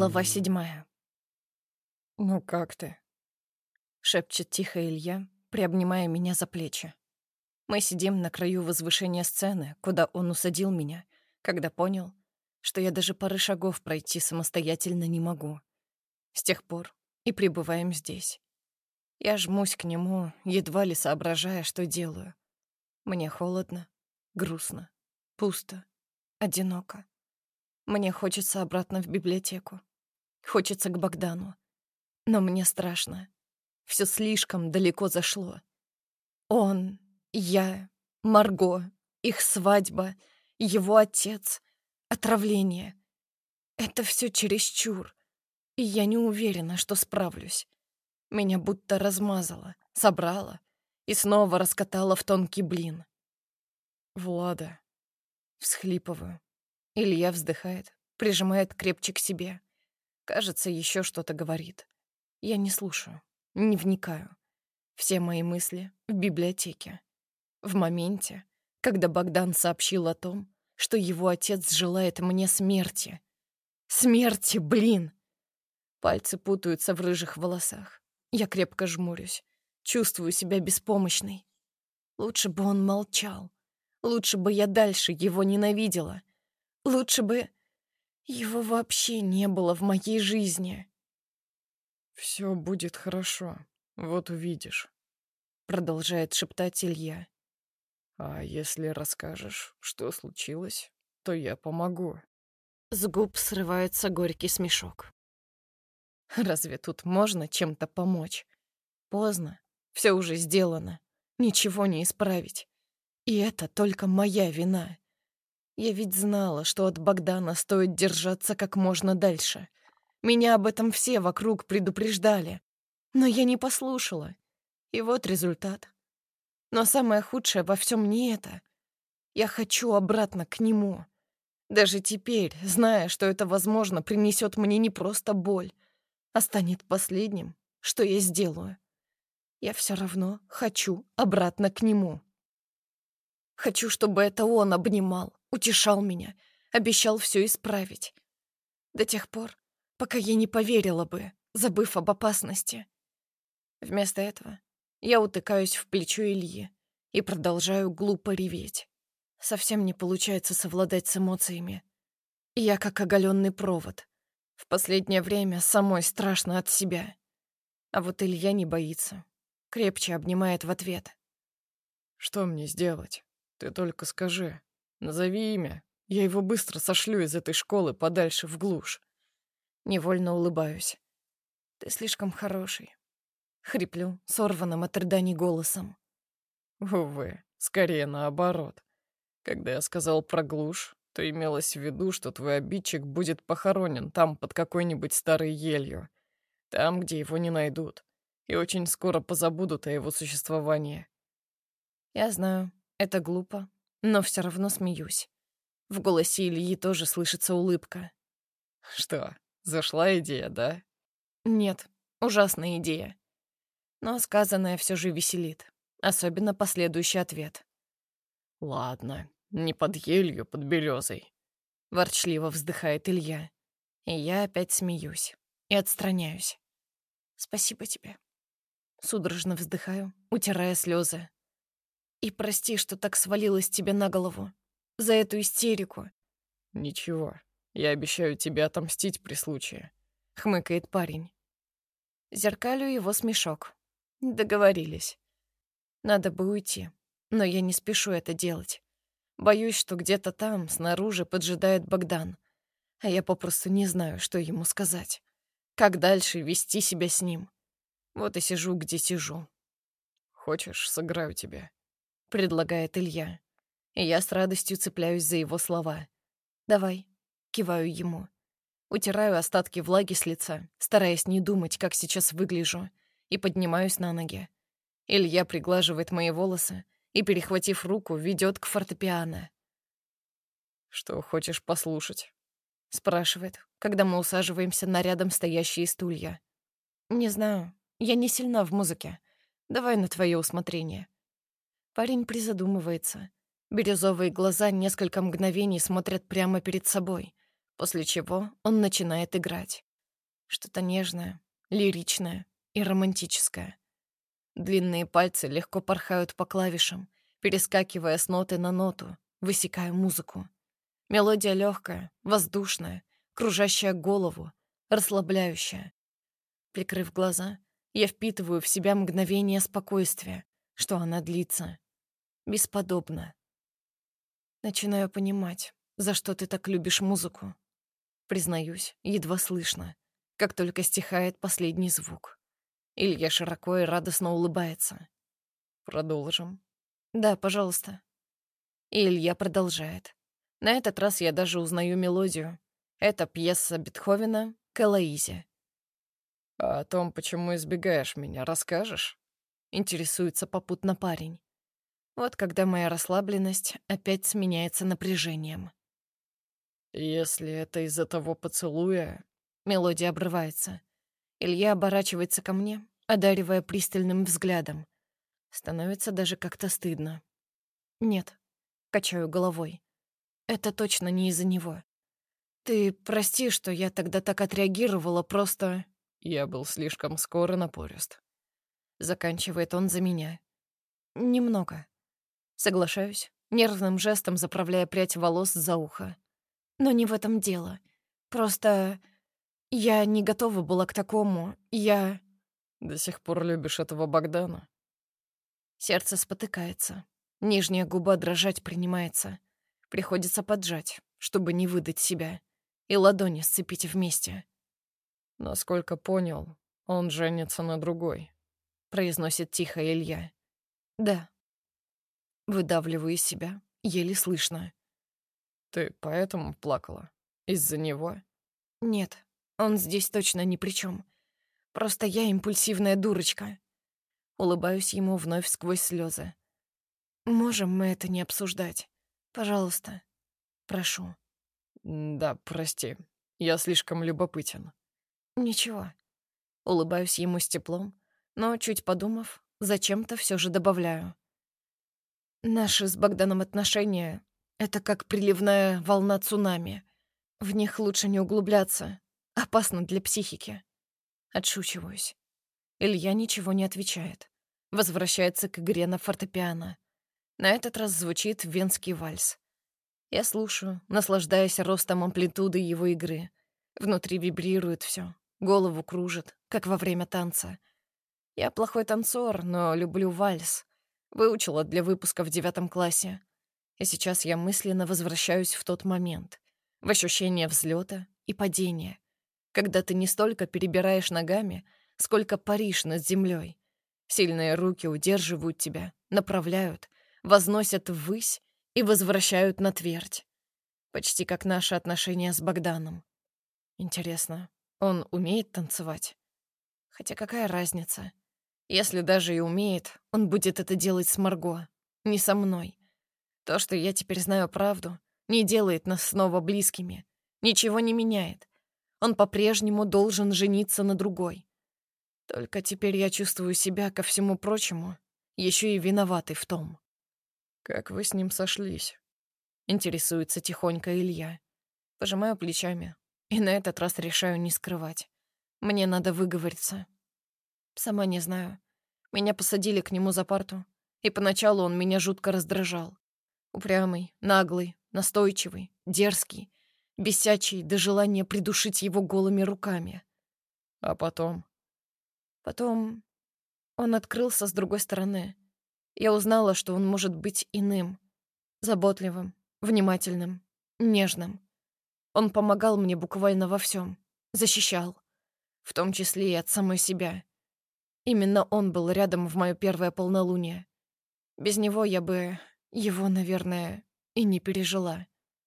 Глава 7. «Ну как ты?» — шепчет тихо Илья, приобнимая меня за плечи. Мы сидим на краю возвышения сцены, куда он усадил меня, когда понял, что я даже пары шагов пройти самостоятельно не могу. С тех пор и пребываем здесь. Я жмусь к нему, едва ли соображая, что делаю. Мне холодно, грустно, пусто, одиноко. Мне хочется обратно в библиотеку. Хочется к Богдану. Но мне страшно. Все слишком далеко зашло. Он, я, Марго, их свадьба, его отец, отравление. Это все чересчур, и я не уверена, что справлюсь. Меня будто размазало, собрало и снова раскатало в тонкий блин. «Влада». Всхлипываю. Илья вздыхает, прижимает крепче к себе. Кажется, еще что-то говорит. Я не слушаю, не вникаю. Все мои мысли в библиотеке. В моменте, когда Богдан сообщил о том, что его отец желает мне смерти. Смерти, блин! Пальцы путаются в рыжих волосах. Я крепко жмурюсь. Чувствую себя беспомощной. Лучше бы он молчал. Лучше бы я дальше его ненавидела. Лучше бы его вообще не было в моей жизни. «Все будет хорошо, вот увидишь», — продолжает шептать Илья. «А если расскажешь, что случилось, то я помогу». С губ срывается горький смешок. Разве тут можно чем-то помочь? Поздно. Все уже сделано. Ничего не исправить. И это только моя вина. Я ведь знала, что от Богдана стоит держаться как можно дальше. Меня об этом все вокруг предупреждали. Но я не послушала. И вот результат. Но самое худшее во всем не это. Я хочу обратно к нему. Даже теперь, зная, что это, возможно, принесет мне не просто боль, а станет последним, что я сделаю. Я все равно хочу обратно к нему. Хочу, чтобы это он обнимал, утешал меня, обещал все исправить. До тех пор, пока я не поверила бы, забыв об опасности. Вместо этого я утыкаюсь в плечо Ильи и продолжаю глупо реветь. Совсем не получается совладать с эмоциями. Я как оголенный провод. В последнее время самой страшно от себя. А вот Илья не боится. Крепче обнимает в ответ. «Что мне сделать? Ты только скажи. Назови имя. Я его быстро сошлю из этой школы подальше в глушь». Невольно улыбаюсь. Ты слишком хороший. Хриплю, сорванным от рыданий голосом. Увы, скорее наоборот. Когда я сказал про глушь, то имелось в виду, что твой обидчик будет похоронен там под какой-нибудь старой елью. Там, где его не найдут. И очень скоро позабудут о его существовании. Я знаю, это глупо, но все равно смеюсь. В голосе Ильи тоже слышится улыбка. Что, зашла идея, да? Нет, ужасная идея. Но сказанное все же веселит. Особенно последующий ответ. Ладно, не под елью, под березой. Ворчливо вздыхает Илья. И я опять смеюсь. И отстраняюсь. Спасибо тебе. Судорожно вздыхаю, утирая слезы. И прости, что так свалилось тебе на голову. За эту истерику. Ничего, я обещаю тебе отомстить при случае. Хмыкает парень. Зеркалю его смешок. Договорились. Надо бы уйти, но я не спешу это делать. Боюсь, что где-то там, снаружи, поджидает Богдан. А я попросту не знаю, что ему сказать. Как дальше вести себя с ним. Вот и сижу, где сижу. Хочешь, сыграю тебе? Предлагает Илья. И я с радостью цепляюсь за его слова. «Давай», — киваю ему. Утираю остатки влаги с лица, стараясь не думать, как сейчас выгляжу, и поднимаюсь на ноги. Илья приглаживает мои волосы и, перехватив руку, ведет к фортепиано. Что хочешь послушать? Спрашивает, когда мы усаживаемся на рядом стоящие стулья. «Не знаю, я не сильна в музыке. Давай на твое усмотрение». Парень призадумывается. Бирюзовые глаза несколько мгновений смотрят прямо перед собой, после чего он начинает играть. Что-то нежное, лиричное и романтическое. Длинные пальцы легко порхают по клавишам, перескакивая с ноты на ноту, высекая музыку. Мелодия легкая, воздушная, кружащая голову, расслабляющая. Прикрыв глаза, я впитываю в себя мгновение спокойствия, что она длится. Бесподобно. Начинаю понимать, за что ты так любишь музыку. Признаюсь, едва слышно, как только стихает последний звук. Илья широко и радостно улыбается. Продолжим. «Да, пожалуйста». И Илья продолжает. На этот раз я даже узнаю мелодию. Это пьеса Бетховена к Элоизе. А о том, почему избегаешь меня, расскажешь? Интересуется попутно парень. Вот когда моя расслабленность опять сменяется напряжением. Если это из-за того поцелуя... Мелодия обрывается. Илья оборачивается ко мне, одаривая пристальным взглядом. Становится даже как-то стыдно. Нет, качаю головой. Это точно не из-за него. Ты прости, что я тогда так отреагировала, просто... Я был слишком скоро напорист. Заканчивает он за меня. Немного. Соглашаюсь, нервным жестом заправляя прядь волос за ухо. Но не в этом дело. Просто я не готова была к такому. Я... До сих пор любишь этого Богдана? Сердце спотыкается. Нижняя губа дрожать принимается. Приходится поджать, чтобы не выдать себя. И ладони сцепить вместе. Насколько понял, он женится на другой. Произносит тихо Илья. Да. Выдавливаю из себя, еле слышно. Ты поэтому плакала? Из-за него? Нет, он здесь точно ни при чем. Просто я импульсивная дурочка. Улыбаюсь ему вновь сквозь слезы. Можем мы это не обсуждать? Пожалуйста. Прошу. Да, прости. Я слишком любопытен. Ничего. Улыбаюсь ему с теплом, но, чуть подумав, зачем-то все же добавляю. Наши с Богданом отношения — это как приливная волна цунами. В них лучше не углубляться. Опасно для психики. Отшучиваюсь. Илья ничего не отвечает. Возвращается к игре на фортепиано. На этот раз звучит венский вальс. Я слушаю, наслаждаясь ростом амплитуды его игры. Внутри вибрирует все, голову кружит, как во время танца. Я плохой танцор, но люблю вальс. Выучила для выпуска в 9 классе. И сейчас я мысленно возвращаюсь в тот момент, в ощущение взлета и падения, когда ты не столько перебираешь ногами, сколько паришь над землей. Сильные руки удерживают тебя, направляют, возносят ввысь и возвращают на твердь. Почти как наши отношения с Богданом. Интересно, он умеет танцевать? Хотя какая разница? Если даже и умеет, он будет это делать с Марго, не со мной. То, что я теперь знаю правду, не делает нас снова близкими. Ничего не меняет. Он по-прежнему должен жениться на другой. Только теперь я чувствую себя, ко всему прочему, еще и виноватой в том. Как вы с ним сошлись? Интересуется тихонько Илья. Пожимаю плечами и на этот раз решаю не скрывать. Мне надо выговориться. Сама не знаю. Меня посадили к нему за парту, и поначалу он меня жутко раздражал. Упрямый, наглый, настойчивый, дерзкий, бесячий до желания придушить его голыми руками. А потом? Потом он открылся с другой стороны. Я узнала, что он может быть иным, заботливым, внимательным, нежным. Он помогал мне буквально во всем, защищал, в том числе и от самой себя. Именно он был рядом в мое первое полнолуние. Без него я бы его, наверное, и не пережила.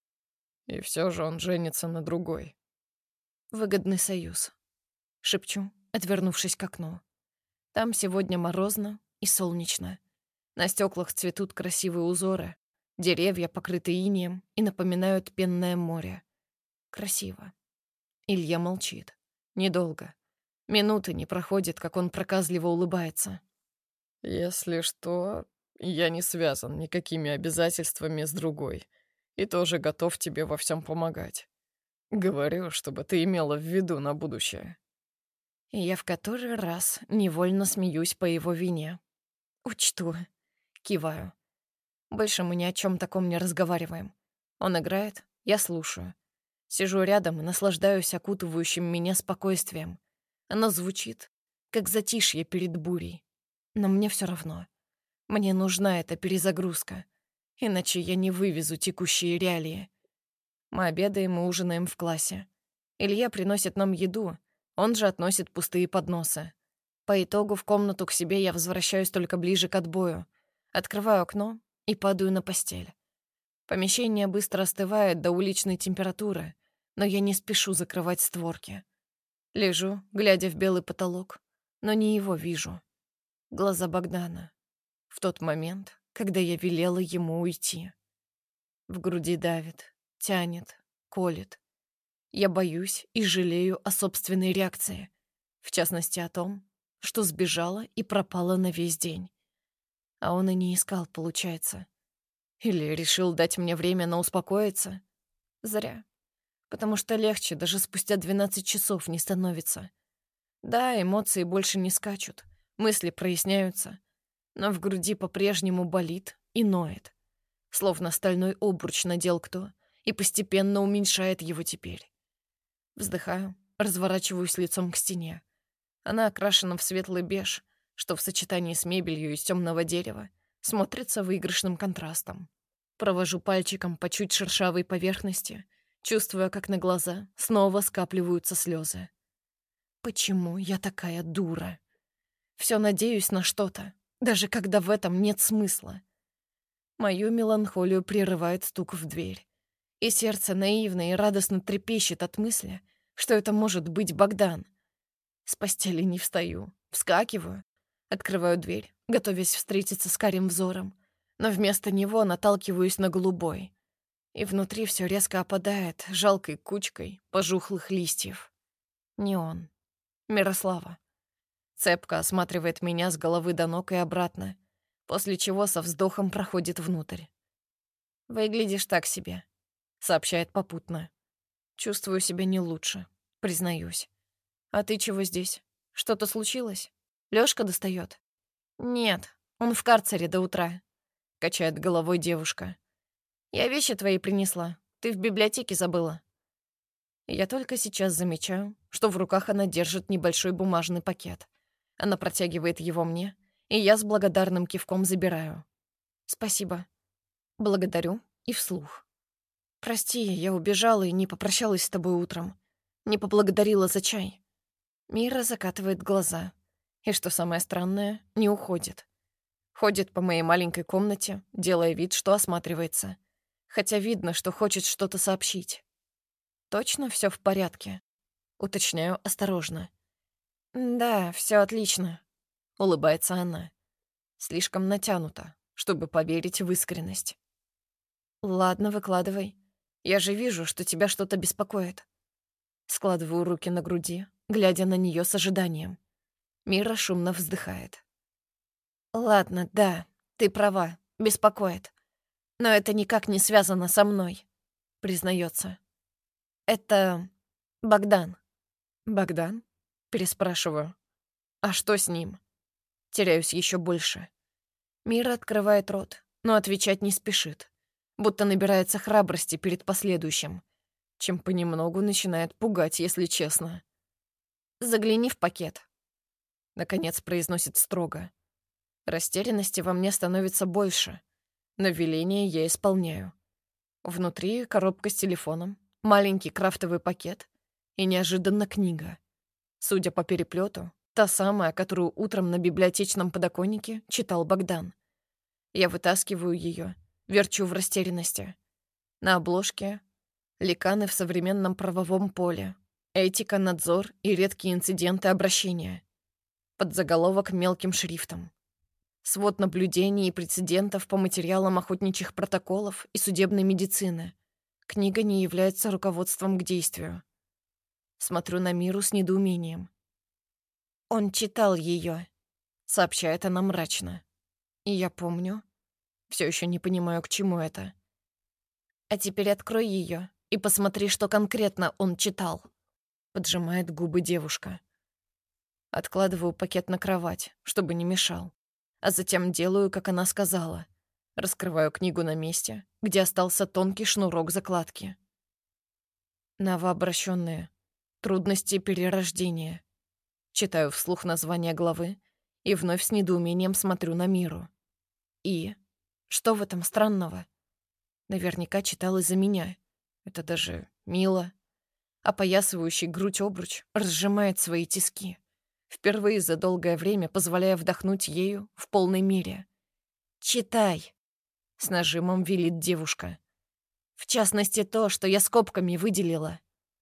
И все же он женится на другой. Выгодный союз. Шепчу, отвернувшись к окну. Там сегодня морозно и солнечно. На стеклах цветут красивые узоры. Деревья покрыты инеем и напоминают пенное море. Красиво. Илья молчит. Недолго. Минуты не проходит, как он проказливо улыбается. Если что, я не связан никакими обязательствами с другой и тоже готов тебе во всем помогать. Говорю, чтобы ты имела в виду на будущее. И я в который раз невольно смеюсь по его вине. «Учту». Киваю. Больше мы ни о чем таком не разговариваем. Он играет, я слушаю. Сижу рядом и наслаждаюсь окутывающим меня спокойствием. Оно звучит, как затишье перед бурей. Но мне все равно. Мне нужна эта перезагрузка. Иначе я не вывезу текущие реалии. Мы обедаем и ужинаем в классе. Илья приносит нам еду, он же относит пустые подносы. По итогу в комнату к себе я возвращаюсь только ближе к отбою. Открываю окно и падаю на постель. Помещение быстро остывает до уличной температуры, но я не спешу закрывать створки. Лежу, глядя в белый потолок, но не его вижу. Глаза Богдана. В тот момент, когда я велела ему уйти. В груди давит, тянет, колет. Я боюсь и жалею о собственной реакции. В частности о том, что сбежала и пропала на весь день. А он и не искал, получается. Или решил дать мне время на успокоиться? Зря. Потому что легче даже спустя 12 часов не становится. Да, эмоции больше не скачут, мысли проясняются, но в груди по-прежнему болит и ноет. Словно стальной обруч надел кто и постепенно уменьшает его теперь. Вздыхаю, разворачиваюсь лицом к стене. Она окрашена в светлый беж, что в сочетании с мебелью из темного дерева смотрится выигрышным контрастом. Провожу пальчиком по чуть шершавой поверхности, чувствуя, как на глаза снова скапливаются слезы. Почему я такая дура? Все надеюсь на что-то, даже когда в этом нет смысла. Мою меланхолию прерывает стук в дверь, и сердце наивно и радостно трепещет от мысли, что это может быть Богдан. С постели не встаю, вскакиваю, открываю дверь, готовясь встретиться с карим взором, но вместо него наталкиваюсь на голубой, и внутри все резко опадает жалкой кучкой пожухлых листьев. Не он. Мирослава. Цепко осматривает меня с головы до ног и обратно, после чего со вздохом проходит внутрь. «Выглядишь так себе», — сообщает попутно. Чувствую себя не лучше, признаюсь. «А ты чего здесь? Что-то случилось? Лёшка достает?» «Нет, он в карцере до утра», — качает головой девушка. «Я вещи твои принесла. Ты в библиотеке забыла». Я только сейчас замечаю, что в руках она держит небольшой бумажный пакет. Она протягивает его мне, и я с благодарным кивком забираю. «Спасибо». Благодарю и вслух. «Прости, я убежала и не попрощалась с тобой утром. Не поблагодарила за чай». Мира закатывает глаза. И, что самое странное, не уходит. Ходит по моей маленькой комнате, делая вид, что осматривается. Хотя видно, что хочет что-то сообщить. «Точно все в порядке?» Уточняю осторожно. «Да, все отлично», — улыбается она. Слишком натянуто, чтобы поверить в искренность. «Ладно, выкладывай. Я же вижу, что тебя что-то беспокоит». Складываю руки на груди, глядя на нее с ожиданием. Мира шумно вздыхает. «Ладно, да, ты права, беспокоит. Но это никак не связано со мной», — признается. «Это Богдан». «Богдан?» — переспрашиваю. «А что с ним?» Теряюсь еще больше. Мира открывает рот, но отвечать не спешит, будто набирается храбрости перед последующим, чем понемногу начинает пугать, если честно. «Загляни в пакет», — наконец произносит строго. Растерянности во мне становится больше, но веление я исполняю. Внутри коробка с телефоном, маленький крафтовый пакет и неожиданно книга. Судя по переплету, та самая, которую утром на библиотечном подоконнике читал Богдан. Я вытаскиваю ее, верчу в растерянности. На обложке — ликаны в современном правовом поле, этика, надзор и редкие инциденты обращения. Подзаголовок мелким шрифтом. Свод наблюдений и прецедентов по материалам охотничьих протоколов и судебной медицины. Книга не является руководством к действию. Смотрю на Миру с недоумением. «Он читал ее», — сообщает она мрачно. И я помню. Все еще не понимаю, к чему это. «А теперь открой ее и посмотри, что конкретно он читал», — поджимает губы девушка. Откладываю пакет на кровать, чтобы не мешал. А затем делаю, как она сказала. Раскрываю книгу на месте, где остался тонкий шнурок закладки. Новообращенные. Трудности перерождения. Читаю вслух название главы и вновь с недоумением смотрю на Миру. И? Что в этом странного? Наверняка читал из-за меня. Это даже мило. Опоясывающий грудь обруч разжимает свои тиски, впервые за долгое время позволяя вдохнуть ею в полной мере. «Читай!» — с нажимом велит девушка. «В частности, то, что я скобками выделила».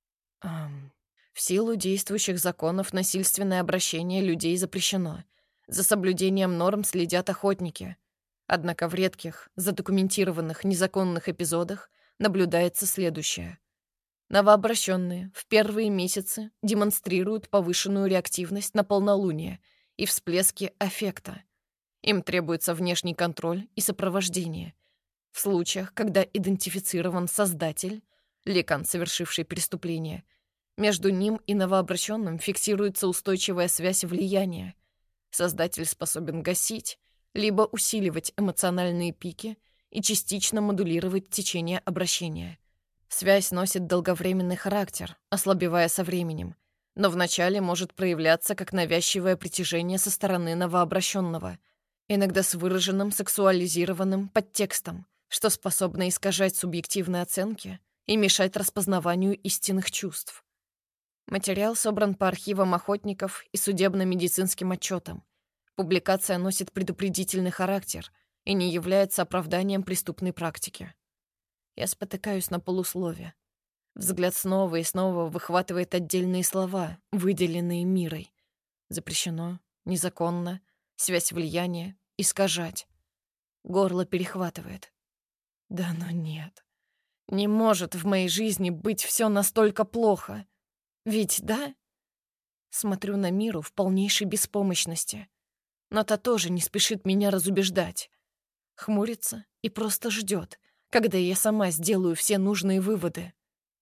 В силу действующих законов насильственное обращение людей запрещено. За соблюдением норм следят охотники. Однако в редких, задокументированных незаконных эпизодах наблюдается следующее. Новообращенные в первые месяцы демонстрируют повышенную реактивность на полнолуние и всплески аффекта. Им требуется внешний контроль и сопровождение. В случаях, когда идентифицирован создатель, лекан, совершивший преступление, между ним и новообращенным фиксируется устойчивая связь влияния. Создатель способен гасить, либо усиливать эмоциональные пики и частично модулировать течение обращения. Связь носит долговременный характер, ослабевая со временем, но вначале может проявляться как навязчивое притяжение со стороны новообращенного, иногда с выраженным сексуализированным подтекстом, что способно искажать субъективные оценки и мешать распознаванию истинных чувств. Материал собран по архивам охотников и судебно-медицинским отчетам. Публикация носит предупредительный характер и не является оправданием преступной практики. Я спотыкаюсь на полуслове. Взгляд снова и снова выхватывает отдельные слова, выделенные Мирой. Запрещено, незаконно, связь влияния, искажать. Горло перехватывает. Да ну нет. Не может в моей жизни быть все настолько плохо. Ведь да? Смотрю на Миру в полнейшей беспомощности. Но та тоже не спешит меня разубеждать. Хмурится и просто ждет, когда я сама сделаю все нужные выводы.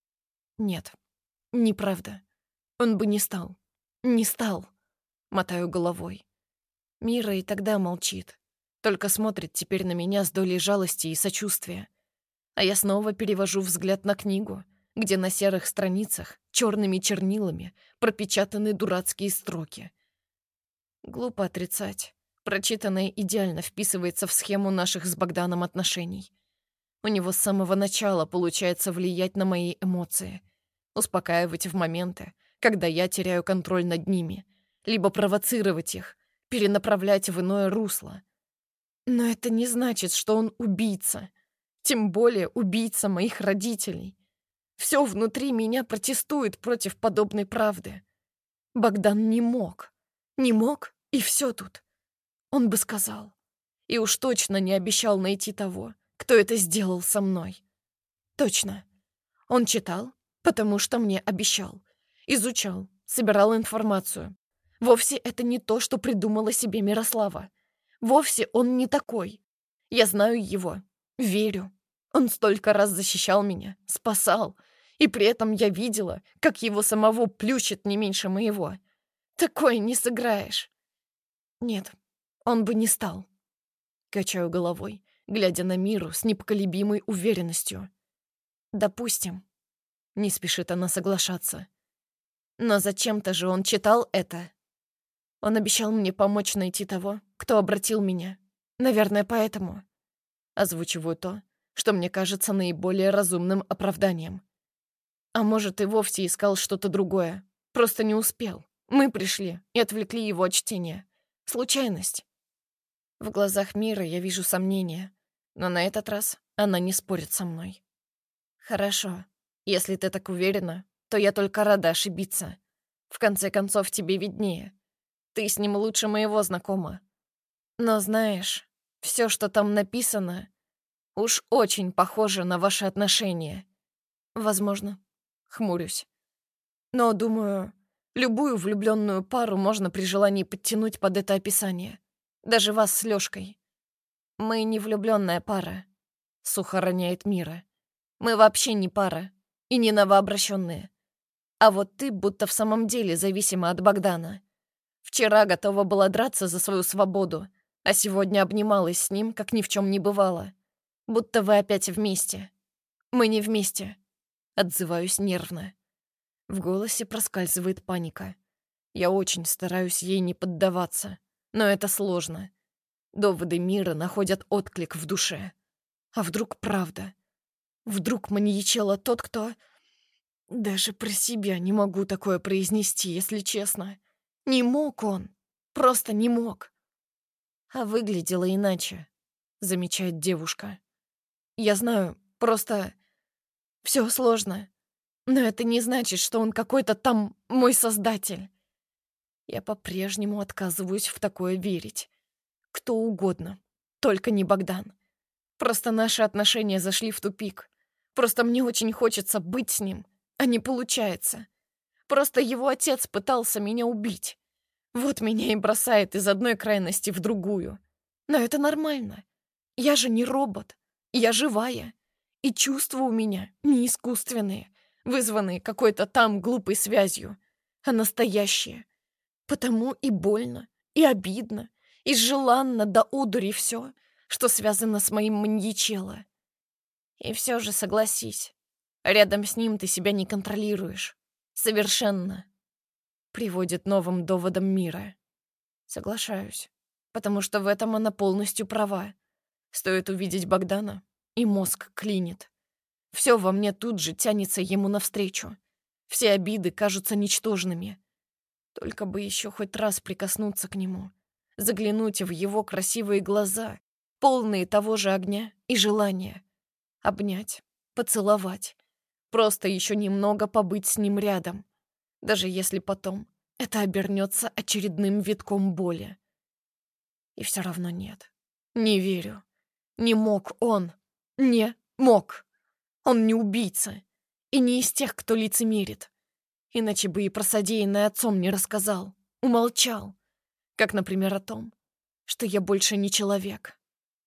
Нет, неправда. Он бы не стал. Не стал. Мотаю головой. Мира и тогда молчит. Только смотрит теперь на меня с долей жалости и сочувствия. А я снова перевожу взгляд на книгу, где на серых страницах черными чернилами пропечатаны дурацкие строки. Глупо отрицать. Прочитанное идеально вписывается в схему наших с Богданом отношений. У него с самого начала получается влиять на мои эмоции, успокаивать в моменты, когда я теряю контроль над ними, либо провоцировать их, перенаправлять в иное русло. Но это не значит, что он убийца, тем более убийца моих родителей. Все внутри меня протестует против подобной правды. Богдан не мог. Не мог, и все тут. Он бы сказал. И уж точно не обещал найти того, кто это сделал со мной. Точно. Он читал, потому что мне обещал. Изучал, собирал информацию. Вовсе это не то, что придумала себе Мирослава. Вовсе он не такой. Я знаю его, верю. Он столько раз защищал меня, спасал. И при этом я видела, как его самого плющит не меньше моего. Такое не сыграешь. Нет, он бы не стал. Качаю головой, глядя на Миру с непоколебимой уверенностью. Допустим. Не спешит она соглашаться. Но зачем-то же он читал это. Он обещал мне помочь найти того, кто обратил меня. Наверное, поэтому. Озвучиваю то, что мне кажется наиболее разумным оправданием. А может, и вовсе искал что-то другое. Просто не успел. Мы пришли и отвлекли его от чтения. Случайность. В глазах Миры я вижу сомнения, но на этот раз она не спорит со мной. Хорошо. Если ты так уверена, то я только рада ошибиться. В конце концов, тебе виднее. Ты с ним лучше моего знакома. Но знаешь, все, что там написано, уж очень похоже на ваши отношения. Возможно. Хмурюсь. Но, думаю, любую влюбленную пару можно при желании подтянуть под это описание. Даже вас с Лёшкой. Мы не влюбленная пара, сухо роняет Мира. Мы вообще не пара и не новообращенные. А вот ты будто в самом деле зависима от Богдана. Вчера готова была драться за свою свободу, а сегодня обнималась с ним, как ни в чем не бывало. Будто вы опять вместе. Мы не вместе. Отзываюсь нервно. В голосе проскальзывает паника. Я очень стараюсь ей не поддаваться, но это сложно. Доводы мира находят отклик в душе. А вдруг правда? Вдруг маньячело тот, кто... Даже про себя не могу такое произнести, если честно. Не мог он. Просто не мог. А выглядело иначе, замечает девушка. Я знаю, просто... Все сложно. Но это не значит, что он какой-то там мой создатель. Я по-прежнему отказываюсь в такое верить. Кто угодно, только не Богдан. Просто наши отношения зашли в тупик. Просто мне очень хочется быть с ним, а не получается. Просто его отец пытался меня убить. Вот меня и бросает из одной крайности в другую. Но это нормально. Я же не робот. Я живая. И чувства у меня не искусственные, вызванные какой-то там глупой связью, а настоящие. Потому и больно, и обидно, и желанно до одури все, что связано с моим маньячелло. И все же согласись, рядом с ним ты себя не контролируешь. Совершенно. Приводит новым доводом мира. Соглашаюсь, потому что в этом она полностью права. Стоит увидеть Богдана, и мозг клинит. Все во мне тут же тянется ему навстречу. Все обиды кажутся ничтожными. Только бы еще хоть раз прикоснуться к нему, заглянуть в его красивые глаза, полные того же огня и желания. Обнять, поцеловать. Просто еще немного побыть с ним рядом. Даже если потом это обернется очередным витком боли. И все равно нет. Не верю. Не мог он. Не мог. Он не убийца. И не из тех, кто лицемерит. Иначе бы и про содеянное отцом не рассказал. Умолчал. Как, например, о том, что я больше не человек.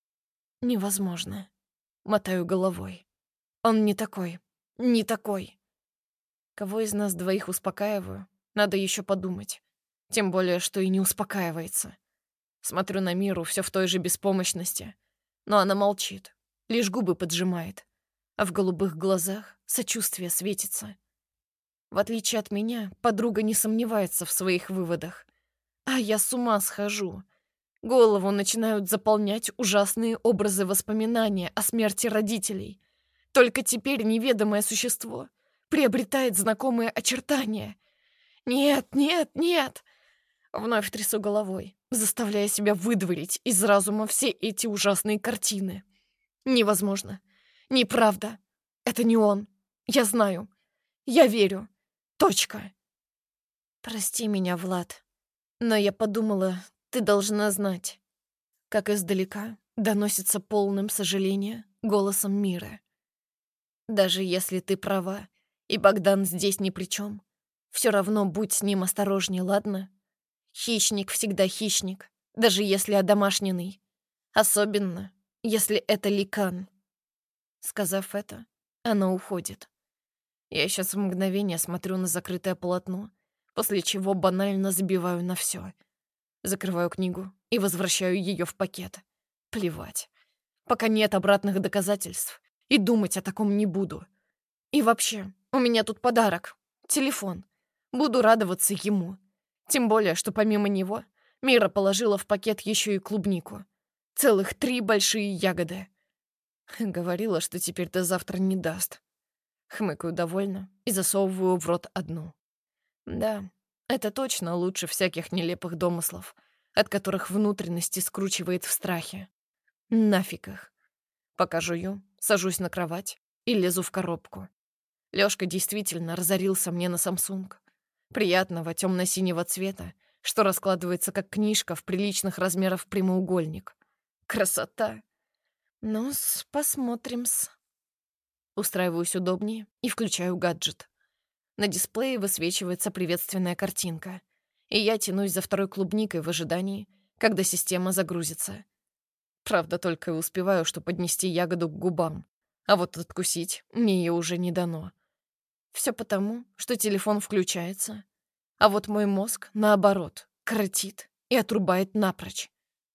Невозможно. Мотаю головой. Он не такой. Не такой. Кого из нас двоих успокаиваю, надо еще подумать. Тем более, что и не успокаивается. Смотрю на Миру все в той же беспомощности. Но она молчит, лишь губы поджимает. А в голубых глазах сочувствие светится. В отличие от меня, подруга не сомневается в своих выводах. А я с ума схожу. Голову начинают заполнять ужасные образы воспоминания о смерти родителей. Только теперь неведомое существо приобретает знакомые очертания. Нет, нет, нет. Вновь трясу головой, заставляя себя выдворить из разума все эти ужасные картины. Невозможно. Неправда. Это не он. Я знаю. Я верю. Точка. Прости меня, Влад. Но я подумала, ты должна знать. Как издалека доносится полным сожаления голосом Мира. Даже если ты права, и Богдан здесь ни при чем, все равно будь с ним осторожней, ладно? Хищник всегда хищник, даже если одомашненный. Особенно, если это ликан. Сказав это, она уходит. Я сейчас в мгновение смотрю на закрытое полотно, после чего банально забиваю на все. Закрываю книгу и возвращаю ее в пакет. Плевать. Пока нет обратных доказательств, и думать о таком не буду. И вообще, у меня тут подарок. Телефон. Буду радоваться ему. Тем более, что помимо него Мира положила в пакет еще и клубнику. Целых 3 большие ягоды. Говорила, что теперь до завтра не даст. Хмыкаю довольно и засовываю в рот одну. Да, это точно лучше всяких нелепых домыслов, от которых внутренности скручивает в страхе. Нафиг их. Пока жую, сажусь на кровать и лезу в коробку. Лёшка действительно разорился мне на Samsung. Приятного темно-синего цвета, что раскладывается как книжка в приличных размерах прямоугольник. Красота! Ну-с, посмотрим-с. Устраиваюсь удобнее и включаю гаджет. На дисплее высвечивается приветственная картинка, и я тянусь за второй клубникой в ожидании, когда система загрузится. Правда, только и успеваю, что поднести ягоду к губам, а вот откусить мне ее уже не дано. Все потому, что телефон включается, а вот мой мозг, наоборот, коротит и отрубает напрочь.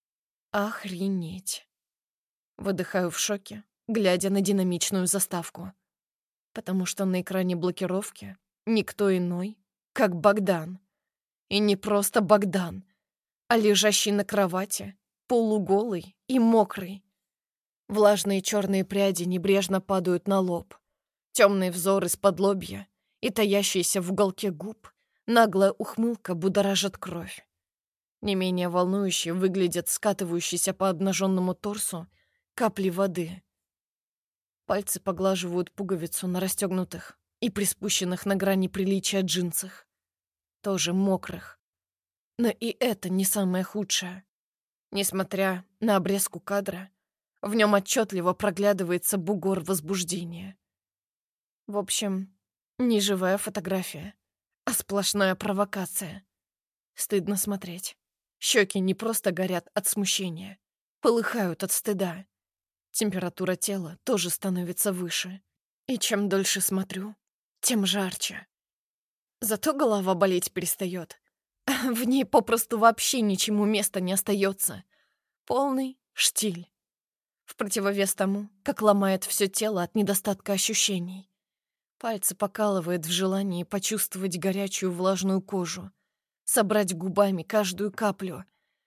Охренеть. Выдыхаю в шоке, глядя на динамичную заставку. Потому что на экране блокировки никто иной, как Богдан. И не просто Богдан, а лежащий на кровати, полуголый и мокрый. Влажные черные пряди небрежно падают на лоб. Темный взор из-под лобья и таящийся в уголке губ наглая ухмылка будоражит кровь. Не менее волнующе выглядят скатывающиеся по обнаженному торсу капли воды. Пальцы поглаживают пуговицу на расстегнутых и приспущенных на грани приличия джинсах. Тоже мокрых. Но и это не самое худшее. Несмотря на обрезку кадра, в нем отчетливо проглядывается бугор возбуждения. В общем, не живая фотография, а сплошная провокация. Стыдно смотреть. Щеки не просто горят от смущения, полыхают от стыда. Температура тела тоже становится выше. И чем дольше смотрю, тем жарче. Зато голова болеть перестает. В ней попросту вообще ничему места не остается. Полный штиль. В противовес тому, как ломает все тело от недостатка ощущений. Пальцы покалывает в желании почувствовать горячую влажную кожу, собрать губами каждую каплю.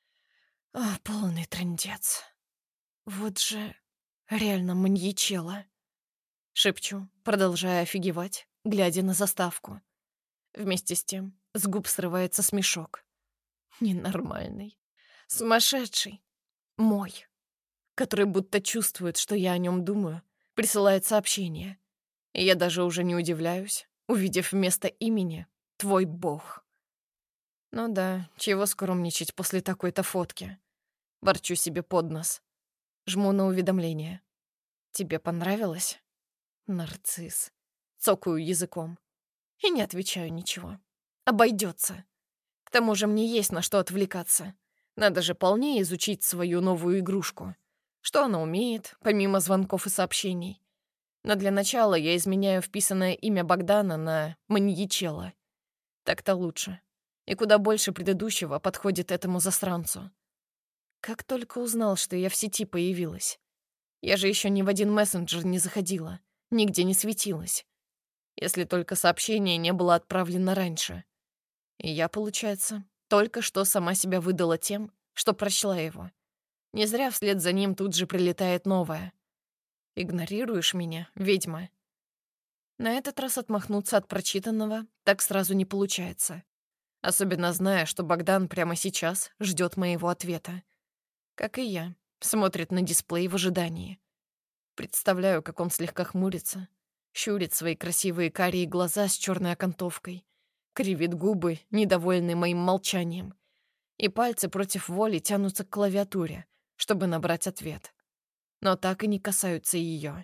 Полный трындец. Вот же реально маньячела. Шепчу, продолжая офигевать, глядя на заставку. Вместе с тем с губ срывается смешок. Ненормальный. Сумасшедший. Мой. Который будто чувствует, что я о нем думаю, присылает сообщение. И я даже уже не удивляюсь, увидев вместо имени «Твой бог». Ну да, чего скромничать после такой-то фотки. Ворчу себе под нос. Жму на уведомление. «Тебе понравилось?» Нарцисс. Цокаю языком. И не отвечаю ничего. Обойдется. К тому же мне есть на что отвлекаться. Надо же полнее изучить свою новую игрушку. Что она умеет, помимо звонков и сообщений. Но для начала я изменяю вписанное имя Богдана на маньячела. Так-то лучше. И куда больше предыдущего подходит этому засранцу. Как только узнал, что я в сети появилась. Я же еще ни в один мессенджер не заходила, нигде не светилась. Если только сообщение не было отправлено раньше. И я, получается, только что сама себя выдала тем, что прочла его. Не зря вслед за ним тут же прилетает новое. «Игнорируешь меня, ведьма?» На этот раз отмахнуться от прочитанного так сразу не получается. Особенно зная, что Богдан прямо сейчас ждет моего ответа. Как и я, смотрит на дисплей в ожидании. Представляю, как он слегка хмурится, щурит свои красивые карие глаза с черной окантовкой, кривит губы, недовольный моим молчанием, и пальцы против воли тянутся к клавиатуре, чтобы набрать ответ. Но так и не касаются ее.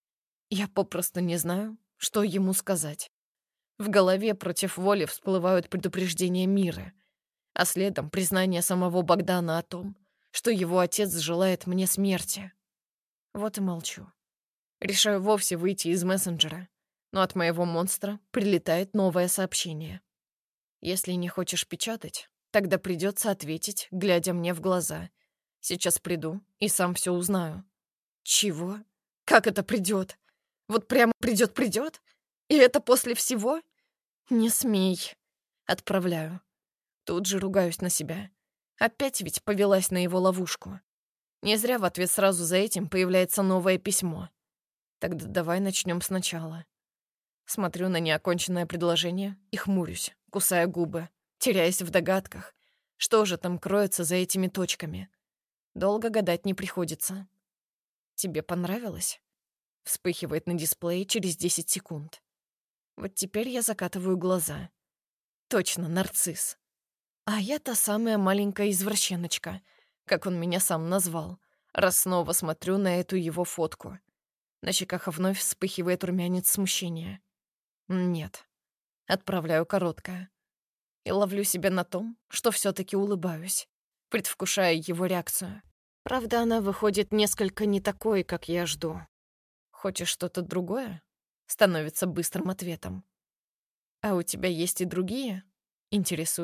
Я попросту не знаю, что ему сказать. В голове против воли всплывают предупреждения Миры, а следом признание самого Богдана о том, что его отец желает мне смерти. Вот и молчу. Решаю вовсе выйти из мессенджера, но от моего монстра прилетает новое сообщение. Если не хочешь печатать, тогда придется ответить, глядя мне в глаза. Сейчас приду и сам все узнаю. Чего? Как это придет? Вот прямо придет? И это после всего? Не смей. Отправляю. Тут же ругаюсь на себя. Опять ведь повелась на его ловушку. Не зря в ответ сразу за этим появляется новое письмо. Тогда давай начнем сначала. Смотрю на неоконченное предложение и хмурюсь, кусая губы, теряясь в догадках, что же там кроется за этими точками. Долго гадать не приходится. «Тебе понравилось?» Вспыхивает на дисплее через 10 секунд. Вот теперь я закатываю глаза. Точно, нарцисс. А я та самая маленькая извращеночка, как он меня сам назвал, раз снова смотрю на эту его фотку. На щеках вновь вспыхивает румянец смущения. Нет. Отправляю короткое. И ловлю себя на том, что все-таки улыбаюсь, предвкушая его реакцию. Правда, она выходит несколько не такой, как я жду. «Хочешь что-то другое?» Становится быстрым ответом. «А у тебя есть и другие?» Интересуюсь,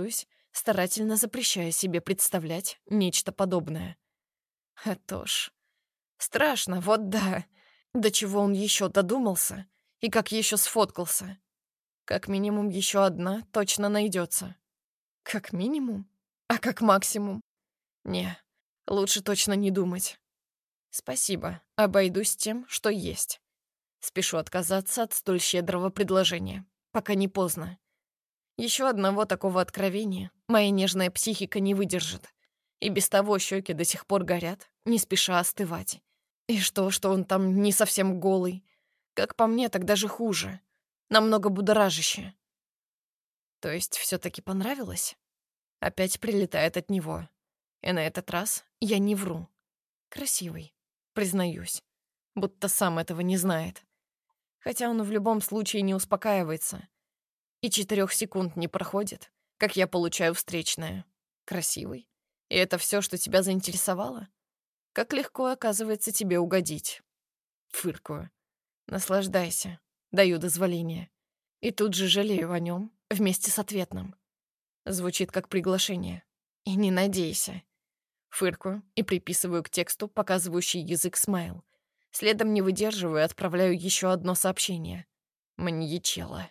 старательно запрещая себе представлять нечто подобное. А то ж, страшно, вот да. До чего он еще додумался и как еще сфоткался. Как минимум еще одна точно найдется. Как минимум? А как максимум? Не, лучше точно не думать. Спасибо, обойдусь тем, что есть. Спешу отказаться от столь щедрого предложения, пока не поздно. Еще одного такого откровения моя нежная психика не выдержит. И без того щеки до сих пор горят, не спеша остывать. И что он там не совсем голый? Как по мне, так даже хуже. Намного будоражище. То есть все-таки понравилось? Опять прилетает от него. И на этот раз я не вру. Красивый, признаюсь. Будто сам этого не знает. Хотя он в любом случае не успокаивается. И 4 секунд не проходит, как я получаю встречное. Красивый? И это все, что тебя заинтересовало? Как легко, оказывается, тебе угодить. Фыркую. Наслаждайся. Даю дозволение. И тут же жалею о нем вместе с ответным. Звучит как приглашение. И не надейся. Фыркаю и приписываю к тексту показывающий язык смайл. Следом не выдерживаю и отправляю еще одно сообщение. Маньячела.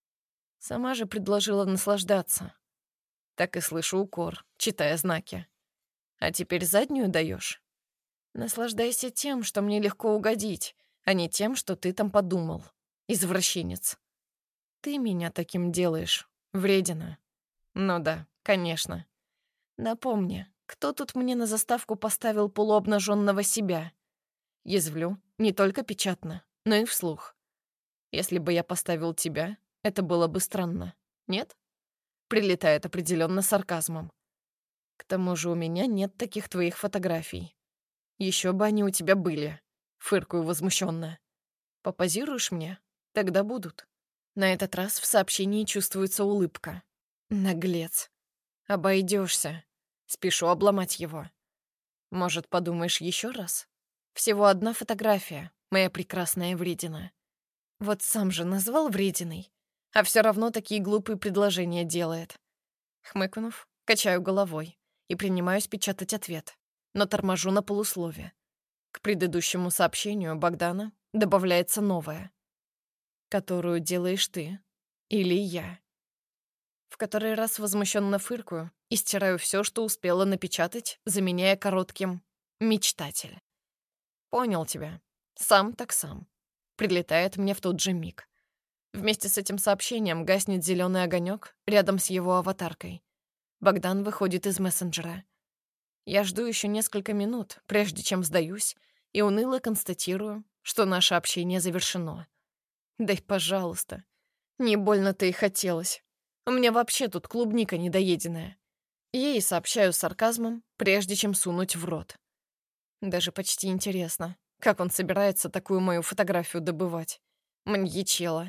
Сама же предложила наслаждаться. Так и слышу укор, читая знаки. А теперь заднюю даешь? Наслаждайся тем, что мне легко угодить, а не тем, что ты там подумал. Извращенец. Ты меня таким делаешь, вредина. Ну да, конечно. Напомни, кто тут мне на заставку поставил полуобнаженного себя? Язвлю не только печатно, но и вслух. Если бы я поставил тебя, это было бы странно, нет? Прилетает определенно сарказмом. К тому же у меня нет таких твоих фотографий. Еще бы они у тебя были. Фыркаю возмущенно. Попозируешь мне? Тогда будут. На этот раз в сообщении чувствуется улыбка. Наглец. Обойдешься. Спешу обломать его. Может, подумаешь еще раз? Всего одна фотография, моя прекрасная вредина. Вот сам же назвал врединой, а все равно такие глупые предложения делает. Хмыкнув, качаю головой и принимаюсь печатать ответ, но торможу на полуслове. К предыдущему сообщению Богдана добавляется новое, которую делаешь ты или я. В который раз возмущенно фыркаю и стираю все, что успела напечатать, заменяя коротким «мечтатель». Понял тебя. Сам так сам. Прилетает мне в тот же миг. Вместе с этим сообщением гаснет зеленый огонек рядом с его аватаркой. Богдан выходит из мессенджера. Я жду еще несколько минут, прежде чем сдаюсь, и уныло констатирую, что наше общение завершено. Дай, пожалуйста. Не больно-то и хотелось. У меня вообще тут клубника недоеденная. Ей сообщаю с сарказмом, прежде чем сунуть в рот. Даже почти интересно, как он собирается такую мою фотографию добывать. Маньячела.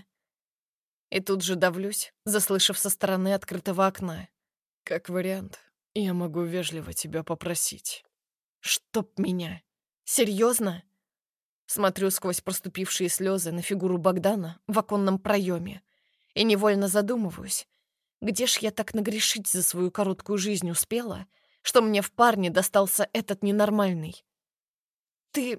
И тут же давлюсь, заслышав со стороны открытого окна. Как вариант, я могу вежливо тебя попросить. Чтоб меня. Серьезно? Смотрю сквозь проступившие слезы на фигуру Богдана в оконном проеме и невольно задумываюсь, где ж я так нагрешить за свою короткую жизнь успела, что мне в парне достался этот ненормальный. Ты...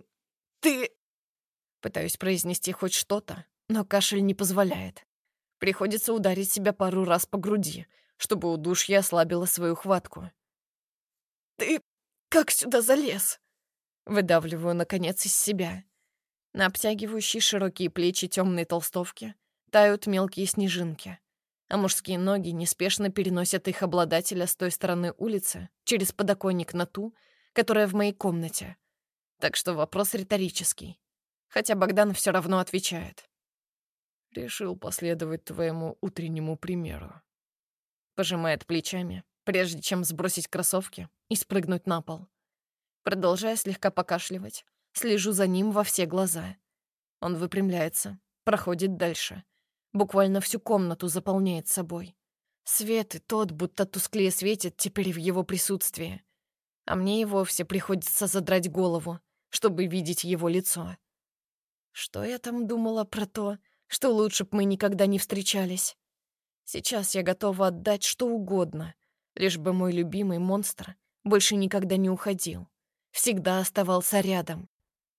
Пытаюсь произнести хоть что-то, но кашель не позволяет. Приходится ударить себя пару раз по груди, чтобы удушье ослабило свою хватку. «Ты как сюда залез?» Выдавливаю, наконец, из себя. На обтягивающие широкие плечи темной толстовки тают мелкие снежинки, а мужские ноги неспешно переносят их обладателя с той стороны улицы через подоконник на ту, которая в моей комнате. Так что вопрос риторический. Хотя Богдан все равно отвечает. «Решил последовать твоему утреннему примеру». Пожимает плечами, прежде чем сбросить кроссовки и спрыгнуть на пол. Продолжая слегка покашливать, слежу за ним во все глаза. Он выпрямляется, проходит дальше. Буквально всю комнату заполняет собой. Свет и тот будто тусклее светит теперь в его присутствии. А мне и вовсе приходится задрать голову, чтобы видеть его лицо. Что я там думала про то, что лучше б мы никогда не встречались? Сейчас я готова отдать что угодно, Лишь бы мой любимый монстр больше никогда не уходил. Всегда оставался рядом.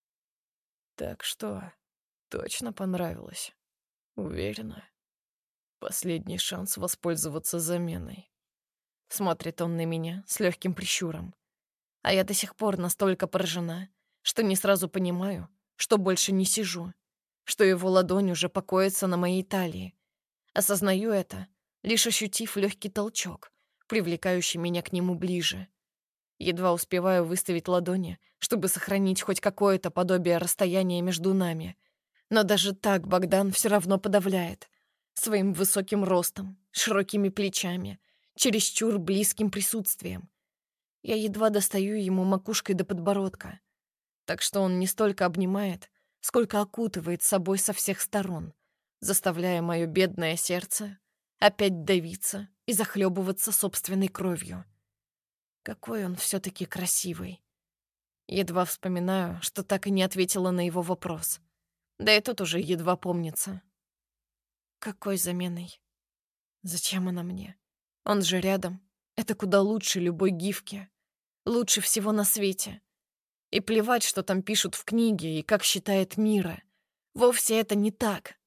Так что, точно понравилось? Уверена? Последний шанс воспользоваться заменой. Смотрит он на меня с легким прищуром. А я до сих пор настолько поражена, что не сразу понимаю, что больше не сижу, что его ладонь уже покоится на моей талии. Осознаю это, лишь ощутив легкий толчок, привлекающий меня к нему ближе. Едва успеваю выставить ладони, чтобы сохранить хоть какое-то подобие расстояния между нами. Но даже так Богдан все равно подавляет. Своим высоким ростом, широкими плечами, чересчур близким присутствием. Я едва достаю ему макушкой до подбородка. Так что он не столько обнимает, сколько окутывает собой со всех сторон, заставляя мое бедное сердце опять давиться и захлебываться собственной кровью. Какой он все-таки красивый. Едва вспоминаю, что так и не ответила на его вопрос. Да и тот уже едва помнится. Какой заменой? Зачем она мне? Он же рядом. Это куда лучше любой гифки. Лучше всего на свете. И плевать, что там пишут в книге и как считает Мира. Вовсе это не так.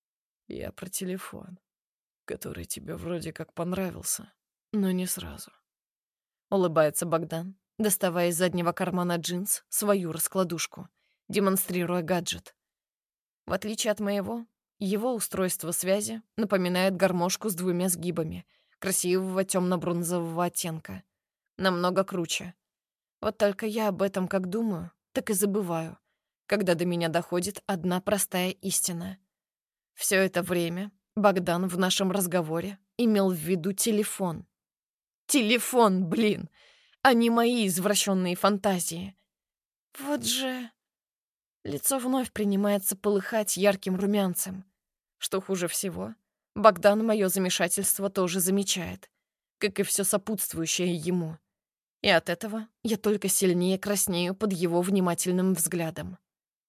Я про телефон, который тебе вроде как понравился, но не сразу. Улыбается Богдан, доставая из заднего кармана джинс свою раскладушку, демонстрируя гаджет. В отличие от моего, его устройство связи напоминает гармошку с двумя сгибами, красивого темно-бронзового оттенка. Намного круче. Вот только я об этом как думаю, так и забываю, когда до меня доходит одна простая истина. Все это время Богдан в нашем разговоре имел в виду телефон. Телефон, блин, а не мои извращенные фантазии. Вот же... Лицо вновь принимается полыхать ярким румянцем. Что хуже всего, Богдан мое замешательство тоже замечает, как и все сопутствующее ему. И от этого я только сильнее краснею под его внимательным взглядом.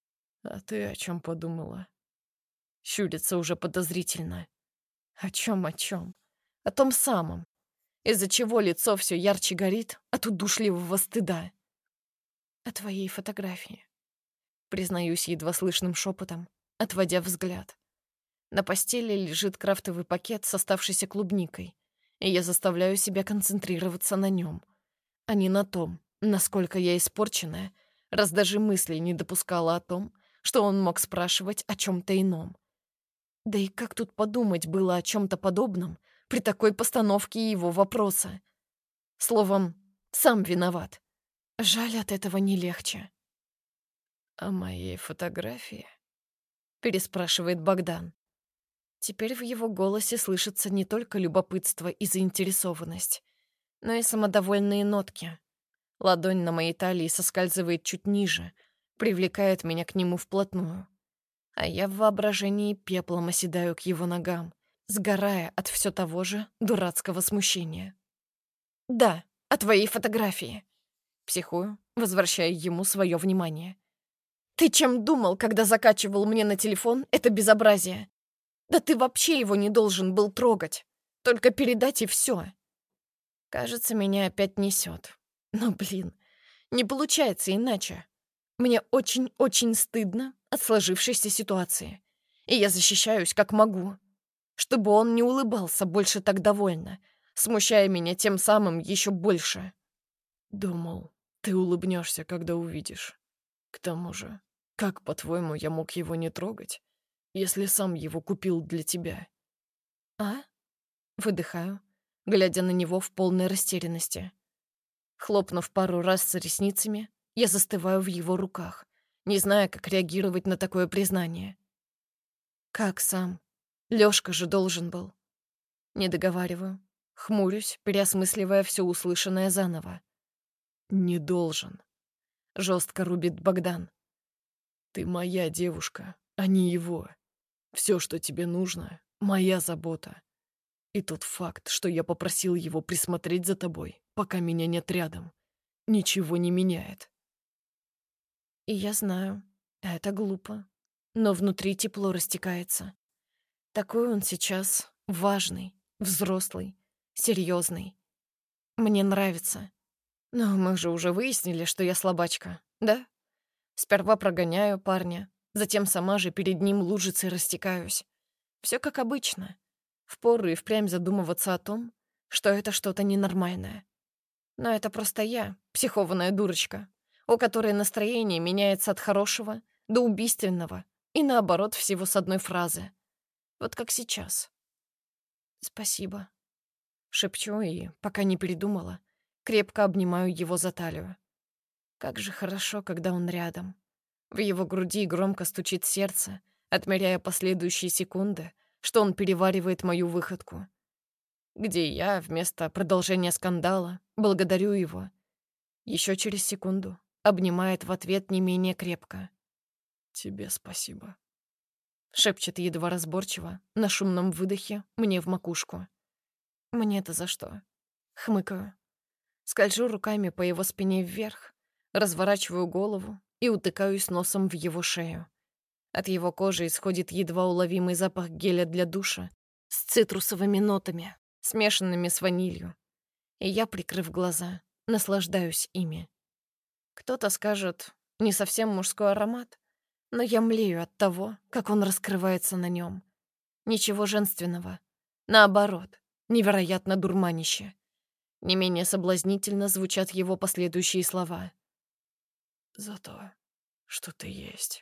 А ты о чем подумала? Щурится уже подозрительно. О чем, о чем? О том самом, из-за чего лицо все ярче горит от удушливого стыда. О твоей фотографии. Признаюсь едва слышным шепотом, отводя взгляд. На постели лежит крафтовый пакет с оставшейся клубникой, и я заставляю себя концентрироваться на нем, а не на том, насколько я испорченная, раз даже мысли не допускала о том, что он мог спрашивать о чем-то ином. Да и как тут подумать было о чем-то подобном при такой постановке его вопроса? Словом, сам виноват. Жаль, от этого не легче. О моей фотографии? Переспрашивает Богдан. Теперь в его голосе слышится не только любопытство и заинтересованность, но и самодовольные нотки. Ладонь на моей талии соскальзывает чуть ниже, привлекает меня к нему вплотную. А я в воображении пеплом оседаю к его ногам, сгорая от все того же дурацкого смущения. «Да, о твоей фотографии!» Психую, возвращая ему свое внимание. «Ты чем думал, когда закачивал мне на телефон это безобразие? Да ты вообще его не должен был трогать. Только передать и все. Кажется, меня опять несет. Но, блин, не получается иначе. Мне очень-очень стыдно от сложившейся ситуации. И я защищаюсь как могу. Чтобы он не улыбался больше так довольно, смущая меня тем самым еще больше. Думал, ты улыбнешься, когда увидишь. К тому же, как, по-твоему, я мог его не трогать, если сам его купил для тебя? А? Выдыхаю, глядя на него в полной растерянности. Хлопнув пару раз с ресницами, я застываю в его руках, не зная, как реагировать на такое признание. Как сам? Лёшка же должен был. Не договариваю, хмурюсь, переосмысливая все услышанное заново. Не должен. Жестко рубит Богдан. Ты моя девушка, а не его. Все, что тебе нужно, моя забота. И тот факт, что я попросил его присмотреть за тобой, пока меня нет рядом, ничего не меняет. И я знаю, это глупо, но внутри тепло растекается. Такой он сейчас важный, взрослый, серьезный. Мне нравится. Но мы же уже выяснили, что я слабачка, да? Сперва прогоняю парня, затем сама же перед ним лужицей растекаюсь. Все как обычно. Впору и впрямь задумываться о том, что это что-то ненормальное. Но это просто я, психованная дурочка, у которой настроение меняется от хорошего до убийственного и наоборот всего с одной фразы. Вот как сейчас. «Спасибо», — шепчу и, пока не передумала, крепко обнимаю его за талию. Как же хорошо, когда он рядом. В его груди громко стучит сердце, отмеряя последующие секунды, что он переваривает мою выходку. Где я, вместо продолжения скандала, благодарю его. Еще через секунду обнимает в ответ не менее крепко. «Тебе спасибо», — шепчет едва разборчиво, на шумном выдохе мне в макушку. «Мне-то за что?» — хмыкаю. Скольжу руками по его спине вверх, разворачиваю голову и утыкаюсь носом в его шею. От его кожи исходит едва уловимый запах геля для душа с цитрусовыми нотами, смешанными с ванилью. И я, прикрыв глаза, наслаждаюсь ими. Кто-то скажет, не совсем мужской аромат, но я млею от того, как он раскрывается на нем. Ничего женственного. Наоборот, невероятно дурманище. Не менее соблазнительно звучат его последующие слова. «За то, что ты есть».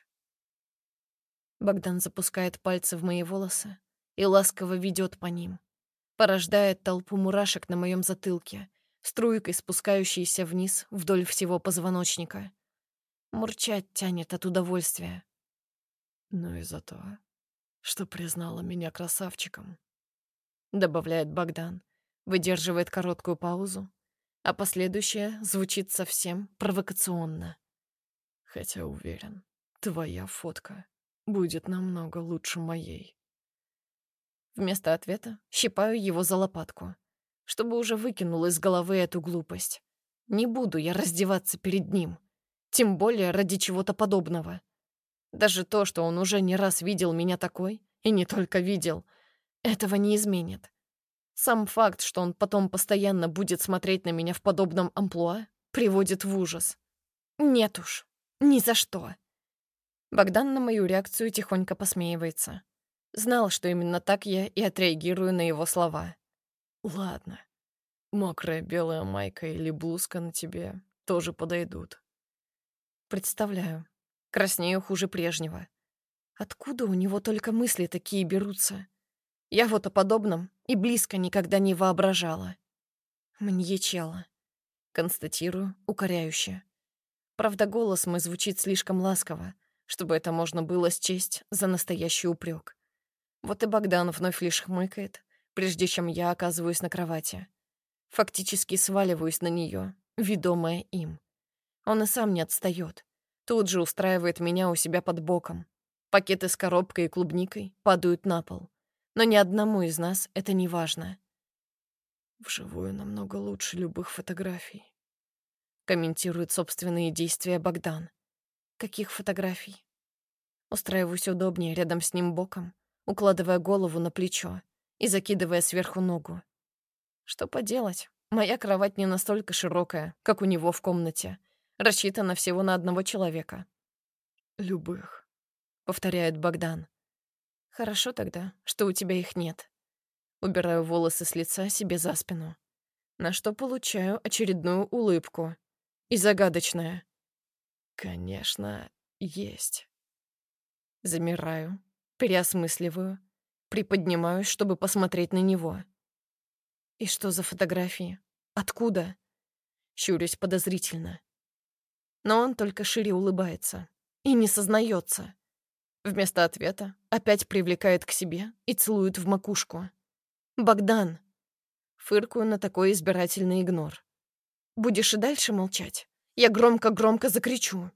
Богдан запускает пальцы в мои волосы и ласково ведет по ним. Порождает толпу мурашек на моем затылке, струйкой спускающейся вниз вдоль всего позвоночника. Мурчать тянет от удовольствия. «Ну и за то, что признала меня красавчиком», — добавляет Богдан, выдерживает короткую паузу, а последующее звучит совсем провокационно. «Хотя уверен, твоя фотка будет намного лучше моей». Вместо ответа щипаю его за лопатку, чтобы уже выкинул из головы эту глупость. Не буду я раздеваться перед ним, тем более ради чего-то подобного. Даже то, что он уже не раз видел меня такой, и не только видел, этого не изменит. Сам факт, что он потом постоянно будет смотреть на меня в подобном амплуа, приводит в ужас. Нет уж, ни за что. Богдан на мою реакцию тихонько посмеивается. Знал, что именно так я и отреагирую на его слова. «Ладно, мокрая белая майка или блузка на тебе тоже подойдут». Представляю. Краснею хуже прежнего. Откуда у него только мысли такие берутся? Я вот о подобном и близко никогда не воображала. Маньячела. Констатирую укоряюще. Правда, голос мой звучит слишком ласково, чтобы это можно было счесть за настоящий упрек. Вот и Богдан вновь лишь хмыкает, прежде чем я оказываюсь на кровати. Фактически сваливаюсь на нее, ведомая им. Он и сам не отстает. Тут же устраивает меня у себя под боком. Пакеты с коробкой и клубникой падают на пол. Но ни одному из нас это не важно. «Вживую намного лучше любых фотографий», — комментирует собственные действия Богдан. Каких фотографий? Устраиваюсь удобнее рядом с ним боком, укладывая голову на плечо и закидывая сверху ногу. Что поделать? Моя кровать не настолько широкая, как у него в комнате. Рассчитана всего на одного человека. «Любых», — повторяет Богдан. Хорошо тогда, что у тебя их нет. Убираю волосы с лица себе за спину, на что получаю очередную улыбку. И загадочная. «Конечно, есть». Замираю, переосмысливаю, приподнимаюсь, чтобы посмотреть на него. И что за фотографии? Откуда? Щурюсь подозрительно. Но он только шире улыбается и не сознается. Вместо ответа опять привлекает к себе и целует в макушку. «Богдан!» Фыркую на такой избирательный игнор. «Будешь и дальше молчать? Я громко-громко закричу».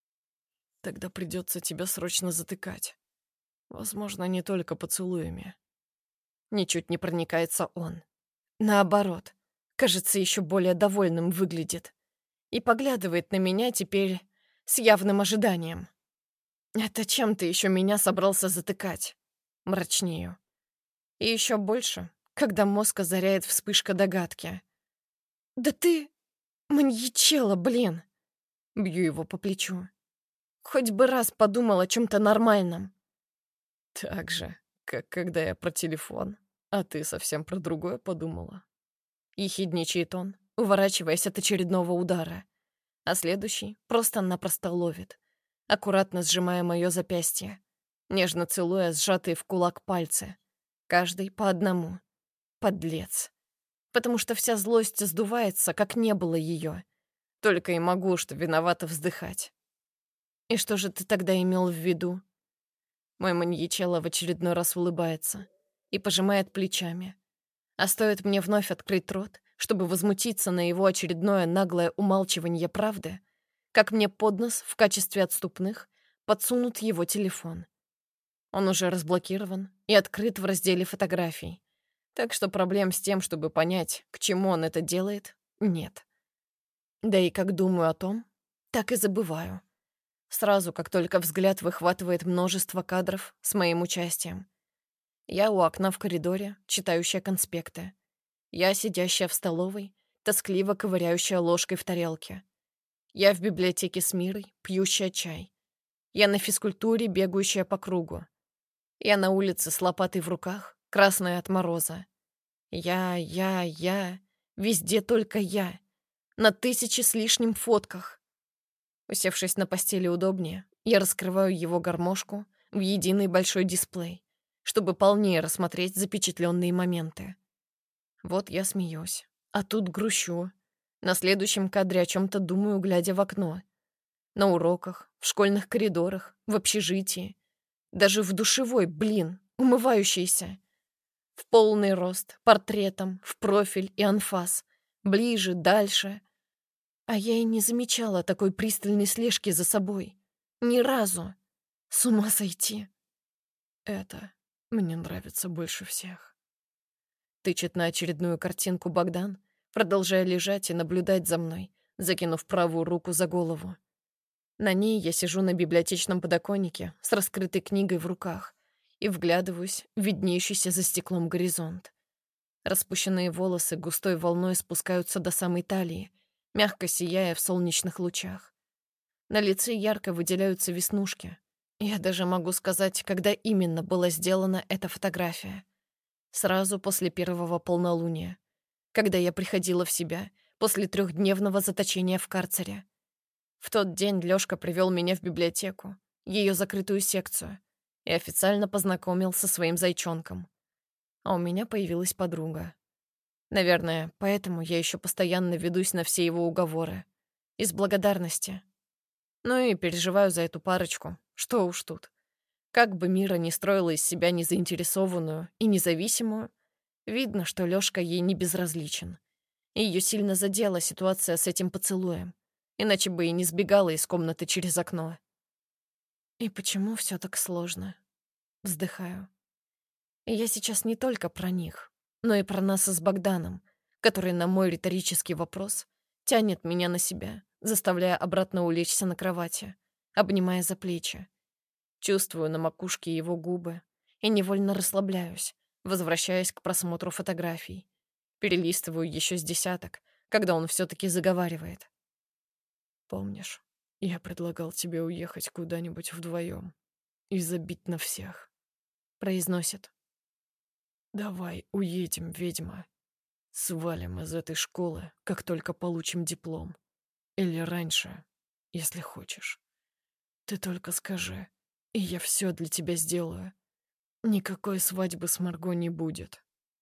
«Тогда придется тебя срочно затыкать. Возможно, не только поцелуями». Ничуть не проникается он. Наоборот, кажется, еще более довольным выглядит. И поглядывает на меня теперь с явным ожиданием. «Это чем ты еще меня собрался затыкать?» Мрачнею. И еще больше, когда мозг озаряет вспышка догадки. Да ты маньячела, блин. Бью его по плечу. Хоть бы раз подумал о чем-то нормальном. Так же, как когда я про телефон, а ты совсем про другое подумала. Ехидничает он, уворачиваясь от очередного удара. А следующий просто-напросто ловит, аккуратно сжимая мое запястье, нежно целуя сжатые в кулак пальцы. Каждый по одному. Подлец. Потому что вся злость сдувается, как не было ее. Только и могу, что виновато вздыхать. И что же ты тогда имел в виду? Мой маньячелло в очередной раз улыбается и пожимает плечами. А стоит мне вновь открыть рот, чтобы возмутиться на его очередное наглое умалчивание правды, как мне под нос в качестве отступных подсунут его телефон. Он уже разблокирован и открыт в разделе фотографий, так что проблем с тем, чтобы понять, к чему он это делает, нет. Да и как думаю о том, так и забываю. Сразу, как только взгляд выхватывает множество кадров с моим участием. Я у окна в коридоре, читающая конспекты. Я, сидящая в столовой, тоскливо ковыряющая ложкой в тарелке. Я в библиотеке с Мирой, пьющая чай. Я на физкультуре, бегающая по кругу. Я на улице с лопатой в руках, красная от мороза. Я, везде только я. На 1000 с лишним фотках. Усевшись на постели удобнее, я раскрываю его гармошку в единый большой дисплей, чтобы полнее рассмотреть запечатленные моменты. Вот я смеюсь, а тут грущу. На следующем кадре о чем-то думаю, глядя в окно. На уроках, в школьных коридорах, в общежитии. Даже в душевой, блин, умывающейся. В полный рост, портретом, в профиль и анфас. Ближе, дальше. А я и не замечала такой пристальной слежки за собой. Ни разу. С ума сойти. Это мне нравится больше всех. Тычет на очередную картинку Богдан, продолжая лежать и наблюдать за мной, закинув правую руку за голову. На ней я сижу на библиотечном подоконнике с раскрытой книгой в руках и вглядываюсь в виднеющийся за стеклом горизонт. Распущенные волосы густой волной спускаются до самой талии, мягко сияя в солнечных лучах. На лице ярко выделяются веснушки. Я даже могу сказать, когда именно была сделана эта фотография. Сразу после первого полнолуния, когда я приходила в себя после 3-дневного заточения в карцере. В тот день Лёшка привел меня в библиотеку, ее закрытую секцию, и официально познакомил со своим зайчонком. А у меня появилась подруга. Наверное, поэтому я еще постоянно ведусь на все его уговоры. Из благодарности. Ну и переживаю за эту парочку. Что уж тут. Как бы Мира ни строила из себя незаинтересованную и независимую, видно, что Лёшка ей не безразличен. И её сильно задела ситуация с этим поцелуем. Иначе бы и не сбегала из комнаты через окно. И почему всё так сложно? Вздыхаю. И я сейчас не только про них, но и про нас с Богданом, который на мой риторический вопрос тянет меня на себя, заставляя обратно улечься на кровати, обнимая за плечи. Чувствую на макушке его губы и невольно расслабляюсь, возвращаясь к просмотру фотографий. Перелистываю еще с десяток, когда он все-таки заговаривает. Помнишь, я предлагал тебе уехать куда-нибудь вдвоем и забить на всех? Произносит. Давай уедем, ведьма. Свалим из этой школы, как только получим диплом. Или раньше, если хочешь. Ты только скажи, и я все для тебя сделаю. Никакой свадьбы с Марго не будет.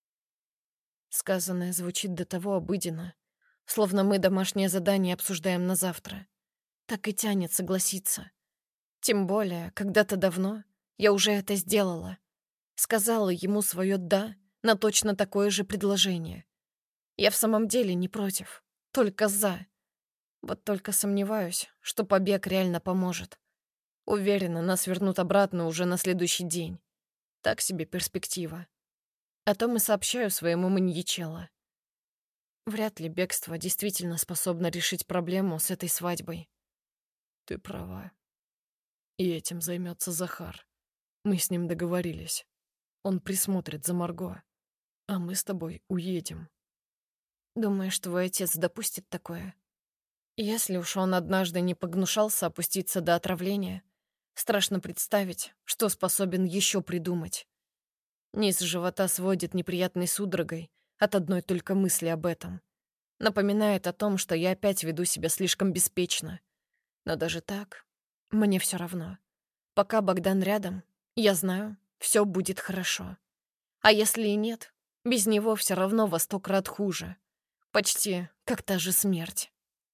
Сказанное звучит до того обыденно, словно мы домашнее задание обсуждаем на завтра. Так и тянет согласиться. Тем более, когда-то давно я уже это сделала. Сказала ему свое «да» на точно такое же предложение. Я в самом деле не против, только «за». Вот только сомневаюсь, что побег реально поможет. Уверена, нас вернут обратно уже на следующий день. Так себе перспектива. О том и сообщаю своему маньячелло. Вряд ли бегство действительно способно решить проблему с этой свадьбой. Ты права. И этим займется Захар. Мы с ним договорились. Он присмотрит за Марго. А мы с тобой уедем. Думаешь, твой отец допустит такое? Если уж он однажды не погнушался опуститься до отравления, страшно представить, что способен еще придумать. Низ живота сводит неприятной судорогой от одной только мысли об этом. Напоминает о том, что я опять веду себя слишком беспечно. Но даже так, мне все равно. Пока Богдан рядом, я знаю, все будет хорошо. А если и нет, без него все равно во 100 крат хуже. Почти как та же смерть.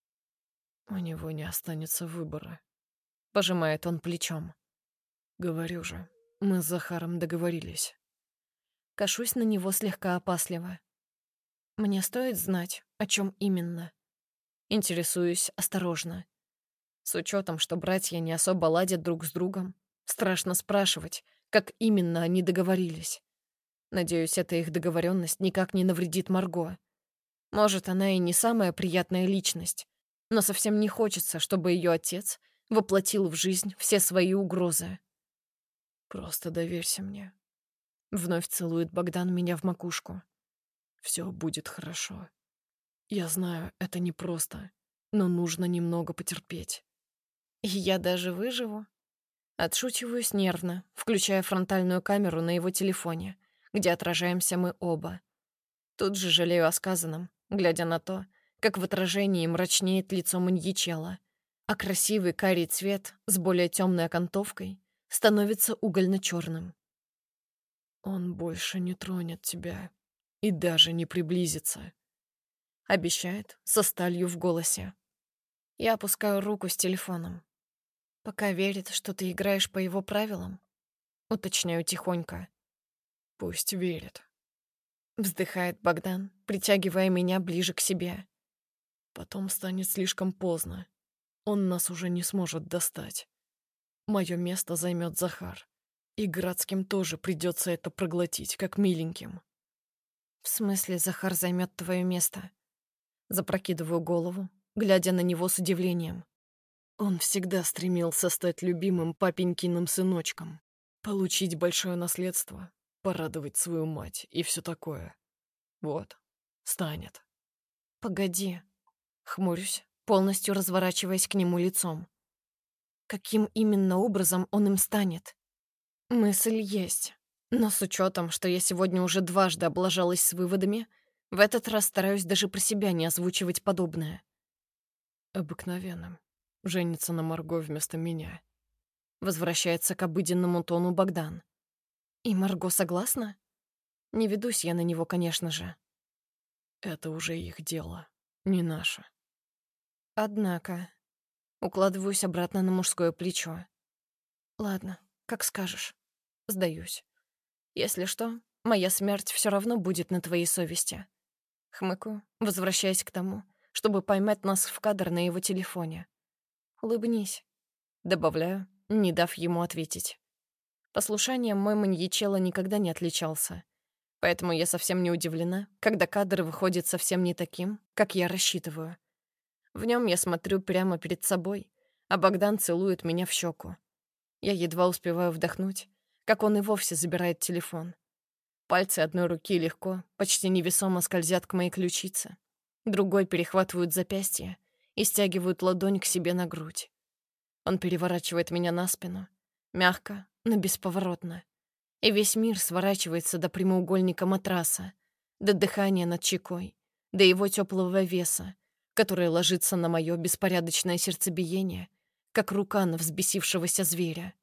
У него не останется выбора. Пожимает он плечом. Говорю же, мы с Захаром договорились. Кашусь на него слегка опасливо. Мне стоит знать, о чем именно. Интересуюсь осторожно. С учетом, что братья не особо ладят друг с другом, страшно спрашивать, как именно они договорились. Надеюсь, эта их договоренность никак не навредит Марго. Может, она и не самая приятная личность, но совсем не хочется, чтобы ее отец воплотил в жизнь все свои угрозы. Просто доверься мне. Вновь целует Богдан меня в макушку. Все будет хорошо. Я знаю, это непросто, но нужно немного потерпеть. И я даже выживу. Отшучиваюсь нервно, включая фронтальную камеру на его телефоне, где отражаемся мы оба. Тут же жалею о сказанном, глядя на то, как в отражении мрачнеет лицо маньячела, а красивый карий цвет с более темной окантовкой становится угольно-черным. Он больше не тронет тебя и даже не приблизится. Обещает со сталью в голосе. Я опускаю руку с телефоном. Пока верит, что ты играешь по его правилам, уточняю тихонько. Пусть верит. Вздыхает Богдан, притягивая меня ближе к себе. Потом станет слишком поздно. Он нас уже не сможет достать. Мое место займет Захар. И Градским тоже придется это проглотить, как миленьким. В смысле, Захар займет твое место? Запрокидываю голову, глядя на него с удивлением. Он всегда стремился стать любимым папенькиным сыночком, получить большое наследство, порадовать свою мать и все такое. Вот, станет. Погоди. Хмурюсь, полностью разворачиваясь к нему лицом. Каким именно образом он им станет? Мысль есть. Но с учетом, что я сегодня уже дважды облажалась с выводами, в этот раз стараюсь даже про себя не озвучивать подобное. Обыкновенным. Женится на Марго вместо меня. Возвращается к обыденному тону Богдан. И Марго согласна? Не ведусь я на него, конечно же. Это уже их дело, не наше. Однако... Укладываюсь обратно на мужское плечо. Ладно, как скажешь. Сдаюсь. Если что, моя смерть все равно будет на твоей совести. Хмыкаю, возвращаясь к тому, чтобы поймать нас в кадр на его телефоне. Улыбнись. Добавляю, не дав ему ответить. Послушанием мой маньячелло никогда не отличался. Поэтому я совсем не удивлена, когда кадр выходит совсем не таким, как я рассчитываю. В нем я смотрю прямо перед собой, а Богдан целует меня в щеку. Я едва успеваю вдохнуть, как он и вовсе забирает телефон. Пальцы одной руки легко, почти невесомо скользят к моей ключице. Другой перехватывают запястье и стягивают ладонь к себе на грудь. Он переворачивает меня на спину, мягко, но бесповоротно. И весь мир сворачивается до прямоугольника матраса, до дыхания над щекой, до его теплого веса, который ложится на мое беспорядочное сердцебиение, как рука на взбесившегося зверя.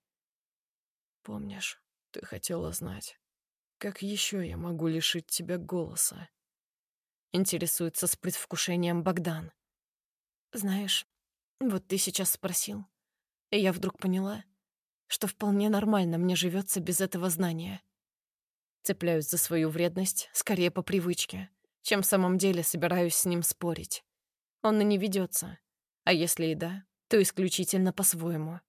Помнишь, ты хотела знать, как еще я могу лишить тебя голоса? Интересуется с предвкушением Богдан. Знаешь, вот ты сейчас спросил, и я вдруг поняла, что вполне нормально мне живется без этого знания. Цепляюсь за свою вредность скорее по привычке, чем в самом деле собираюсь с ним спорить. Он и не ведется, а если и да, то исключительно по-своему.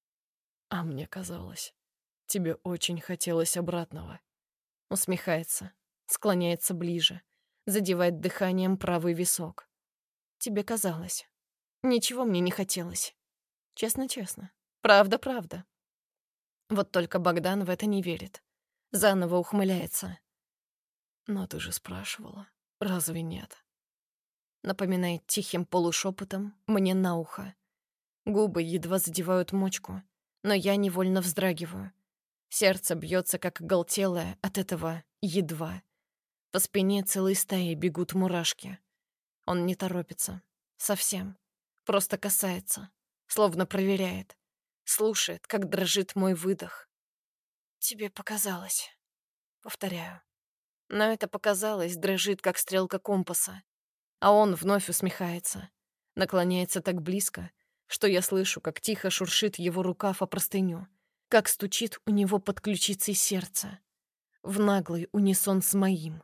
А мне казалось, тебе очень хотелось обратного. Усмехается, склоняется ближе, задевает дыханием правый висок. Тебе казалось. Ничего мне не хотелось. Честно-честно. Правда-правда. Вот только Богдан в это не верит. Заново ухмыляется. Но ты же спрашивала, разве нет? напоминает тихим полушепотом мне на ухо. Губы едва задевают мочку, но я невольно вздрагиваю. Сердце бьется, как оголтелое от этого едва. По спине целой стаей бегут мурашки. Он не торопится. Совсем. Просто касается. Словно проверяет. Слушает, как дрожит мой выдох. «Тебе показалось», — повторяю. Но это показалось дрожит, как стрелка компаса. А он вновь усмехается. Наклоняется так близко, что я слышу, как тихо шуршит его рукав о простыню, как стучит у него под ключицей сердце. В наглый унисон с моим.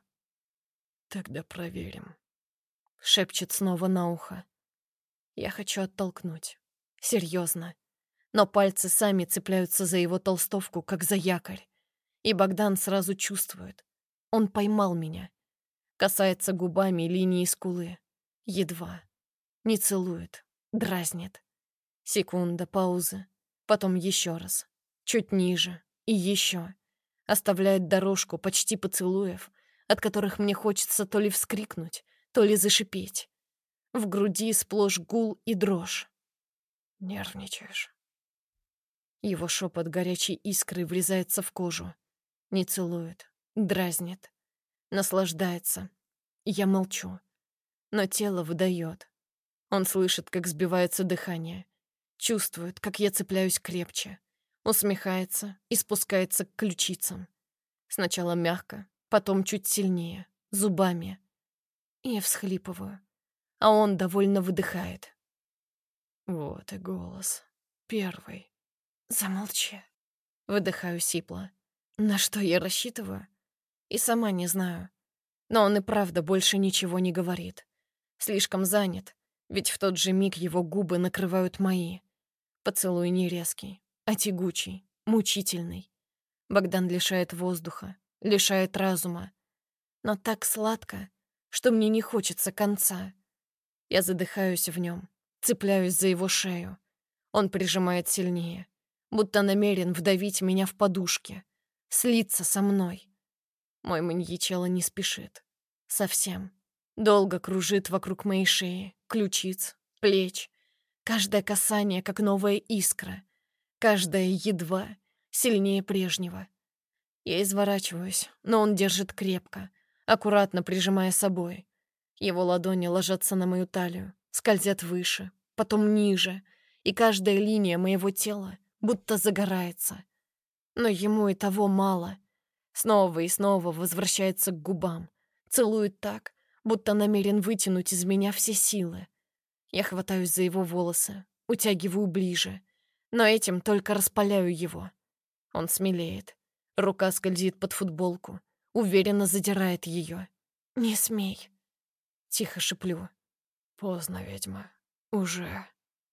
«Тогда проверим», — шепчет снова на ухо. Я хочу оттолкнуть. Серьезно. Но пальцы сами цепляются за его толстовку, как за якорь. И Богдан сразу чувствует. Он поймал меня. Касается губами линии скулы. Едва. Не целует. Дразнит. Секунда паузы. Потом еще раз. Чуть ниже. И еще. Оставляет дорожку почти поцелуев, от которых мне хочется то ли вскрикнуть, то ли зашипеть. В груди сплошь гул и дрожь. «Нервничаешь». Его шепот горячей искрой врезается в кожу. Не целует. Дразнит. Наслаждается. Я молчу. Но тело выдает. Он слышит, как сбивается дыхание. Чувствует, как я цепляюсь крепче. Усмехается и спускается к ключицам. Сначала мягко, потом чуть сильнее, зубами. И я всхлипываю. А он довольно выдыхает. Вот и голос. Первый. «Замолчи». Выдыхаю сипло. На что я рассчитываю? И сама не знаю. Но он и правда больше ничего не говорит. Слишком занят, ведь в тот же миг его губы накрывают мои. Поцелуй не резкий, а тягучий, мучительный. Богдан лишает воздуха, лишает разума. Но так сладко, что мне не хочется конца. Я задыхаюсь в нем, цепляюсь за его шею. Он прижимает сильнее, будто намерен вдавить меня в подушки, слиться со мной. Мой маньячелло не спешит. Совсем. Долго кружит вокруг моей шеи, ключиц, плеч. Каждое касание, как новая искра. Каждое едва сильнее прежнего. Я изворачиваюсь, но он держит крепко, аккуратно прижимая собой. Его ладони ложатся на мою талию, скользят выше, потом ниже, и каждая линия моего тела будто загорается. Но ему и того мало. Снова и снова возвращается к губам, целует так, будто намерен вытянуть из меня все силы. Я хватаюсь за его волосы, утягиваю ближе, но этим только распаляю его. Он смелеет. Рука скользит под футболку, уверенно задирает ее. «Не смей!» Тихо шеплю. «Поздно, ведьма. Уже».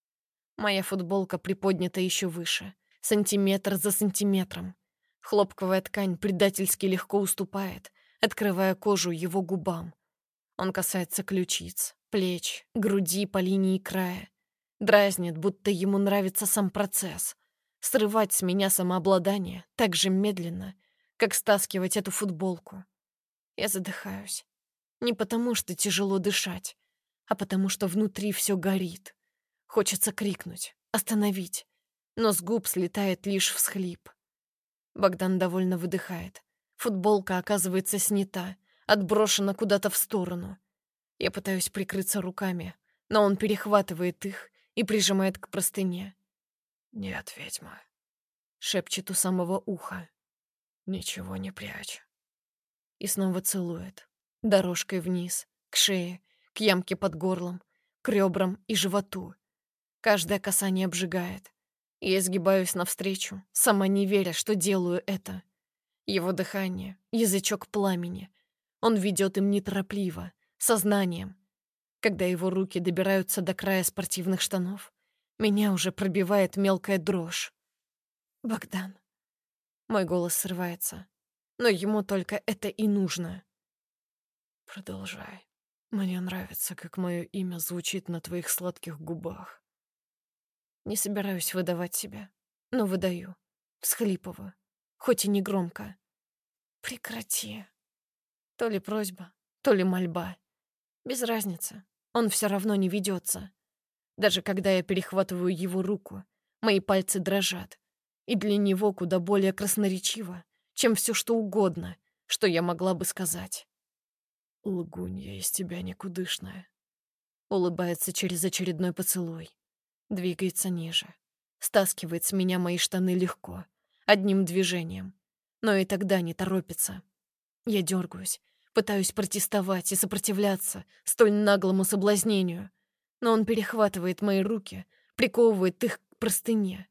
Моя футболка приподнята еще выше, сантиметр за сантиметром. Хлопковая ткань предательски легко уступает, открывая кожу его губам. Он касается ключиц, плеч, груди по линии края. Дразнит, будто ему нравится сам процесс. Срывать с меня самообладание так же медленно, как стаскивать эту футболку. Я задыхаюсь. Не потому, что тяжело дышать, а потому, что внутри все горит. Хочется крикнуть, остановить, но с губ слетает лишь всхлип. Богдан довольно выдыхает. Футболка оказывается снята, отброшена куда-то в сторону. Я пытаюсь прикрыться руками, но он перехватывает их и прижимает к простыне. «Нет, ведьма», — шепчет у самого уха. «ничего не прячь». И снова целует. Дорожкой вниз, к шее, к ямке под горлом, к ребрам и животу. Каждое касание обжигает. Я изгибаюсь навстречу, сама не веря, что делаю это. Его дыхание, язычок пламени. Он ведет им неторопливо, сознанием. Когда его руки добираются до края спортивных штанов, меня уже пробивает мелкая дрожь. «Богдан». Мой голос срывается, но ему только это и нужно. «Продолжай. Мне нравится, как мое имя звучит на твоих сладких губах». Не собираюсь выдавать себя, но выдаю. Всхлипываю, хоть и не громко. «Прекрати». То ли просьба, то ли мольба. Без разницы. он все равно не ведется. Даже когда я перехватываю его руку, мои пальцы дрожат. И для него куда более красноречиво, чем все что угодно, что я могла бы сказать. «Лгунья из тебя никудышная». Улыбается через очередной поцелуй. Двигается ниже. Стаскивает с меня мои штаны легко, одним движением. Но и тогда не торопится. Я дергаюсь, пытаюсь протестовать и сопротивляться столь наглому соблазнению. Но он перехватывает мои руки, приковывает их к простыне.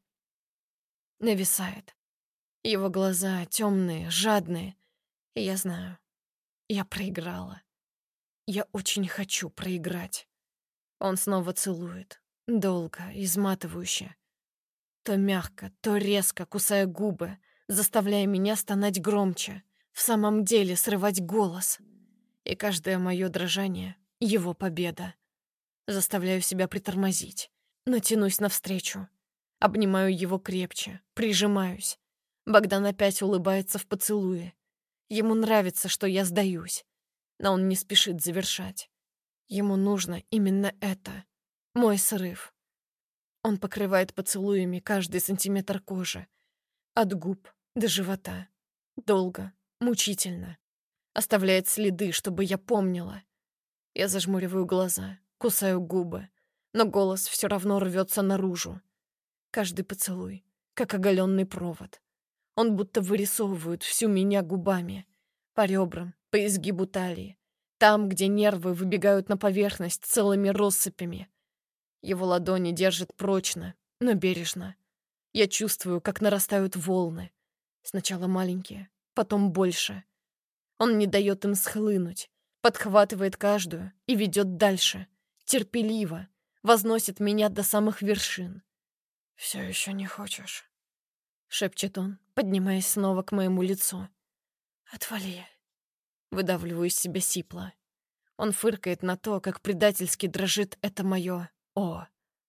Нависает. Его глаза темные, жадные. И я знаю, я проиграла. Я очень хочу проиграть. Он снова целует. Долго, изматывающе. То мягко, то резко, кусая губы, заставляя меня стонать громче, в самом деле срывать голос. И каждое мое дрожание — его победа. Заставляю себя притормозить, но тянусь навстречу. Обнимаю его крепче, прижимаюсь. Богдан опять улыбается в поцелуе. Ему нравится, что я сдаюсь, но он не спешит завершать. Ему нужно именно это. Мой срыв. Он покрывает поцелуями каждый сантиметр кожи. От губ до живота. Долго, мучительно. Оставляет следы, чтобы я помнила. Я зажмуриваю глаза, кусаю губы, но голос все равно рвется наружу. Каждый поцелуй, как оголенный провод. Он будто вырисовывает всю меня губами. По ребрам, по изгибу талии. Там, где нервы выбегают на поверхность целыми россыпями. Его ладони держат прочно, но бережно. Я чувствую, как нарастают волны. Сначала маленькие, потом больше. Он не дает им схлынуть, подхватывает каждую и ведет дальше. Терпеливо, возносит меня до самых вершин. «Все еще не хочешь?» — шепчет он, поднимаясь снова к моему лицу. «Отвали». Выдавливаю из себя сипло. Он фыркает на то, как предательски дрожит это мое «О».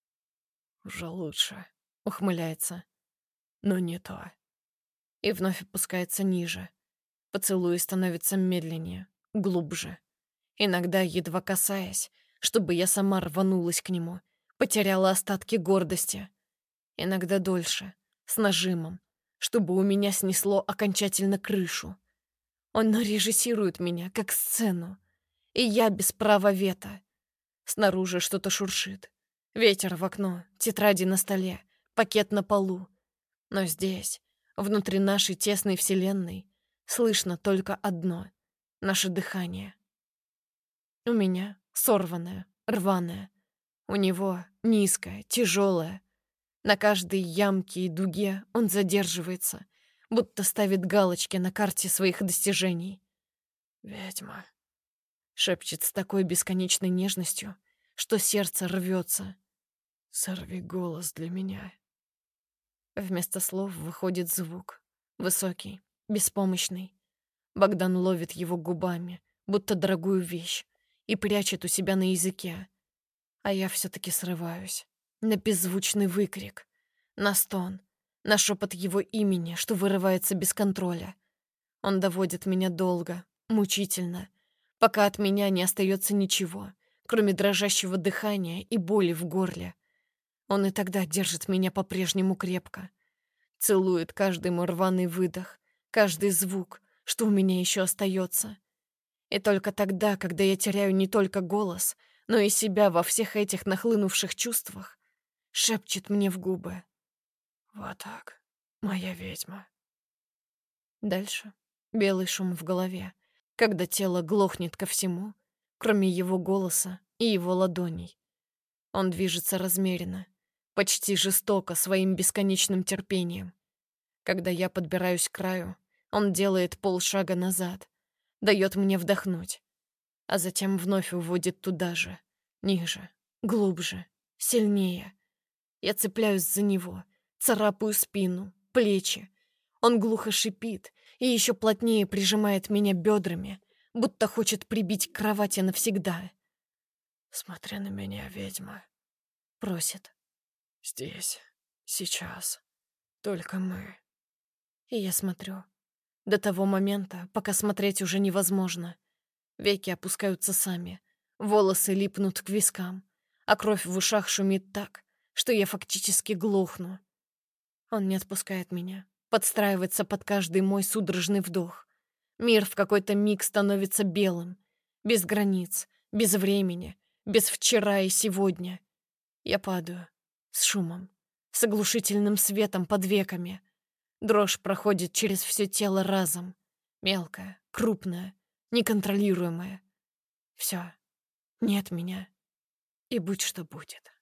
«Уже лучше», — ухмыляется. «но не то». И вновь опускается ниже. Поцелуи становятся медленнее, глубже. Иногда едва касаясь, чтобы я сама рванулась к нему, потеряла остатки гордости. Иногда дольше, с нажимом, чтобы у меня снесло окончательно крышу. Он режиссирует меня, как сцену, и я без права вето. Снаружи что-то шуршит. Ветер в окно, тетради на столе, пакет на полу. Но здесь, внутри нашей тесной вселенной, слышно только одно — наше дыхание. У меня сорванное, рваное. У него низкое, тяжелое. На каждой ямке и дуге он задерживается, будто ставит галочки на карте своих достижений. «Ведьма», — шепчет с такой бесконечной нежностью, что сердце рвется. «сорви голос для меня». Вместо слов выходит звук. Высокий, беспомощный. Богдан ловит его губами, будто дорогую вещь, и прячет у себя на языке. А я все-таки срываюсь. На беззвучный выкрик. На стон. На шепот его имени, что вырывается без контроля. Он доводит меня долго, мучительно, пока от меня не остается ничего, кроме дрожащего дыхания и боли в горле. Он и тогда держит меня по-прежнему крепко. Целует каждый мой рваный выдох, каждый звук, что у меня еще остается. И только тогда, когда я теряю не только голос, но и себя во всех этих нахлынувших чувствах, шепчет мне в губы. «Вот так, моя ведьма». Дальше белый шум в голове, когда тело глохнет ко всему, кроме его голоса и его ладоней. Он движется размеренно, почти жестоко своим бесконечным терпением. Когда я подбираюсь к краю, он делает полшага назад, дает мне вдохнуть, а затем вновь уводит туда же, ниже, глубже, сильнее. Я цепляюсь за него, царапаю спину, плечи. Он глухо шипит и еще плотнее прижимает меня бедрами, будто хочет прибить к кровати навсегда. «Смотри на меня, ведьма», — просит. «здесь, сейчас, только мы». И я смотрю. До того момента, пока смотреть уже невозможно. Веки опускаются сами. Волосы липнут к вискам, а кровь в ушах шумит так, что я фактически глохну. Он не отпускает меня, подстраивается под каждый мой судорожный вдох. Мир в какой-то миг становится белым, без границ, без времени, без вчера и сегодня. Я падаю с шумом, с оглушительным светом под веками. Дрожь проходит через все тело разом. Мелкая, крупная, неконтролируемая. Все, нет меня, и будь что будет.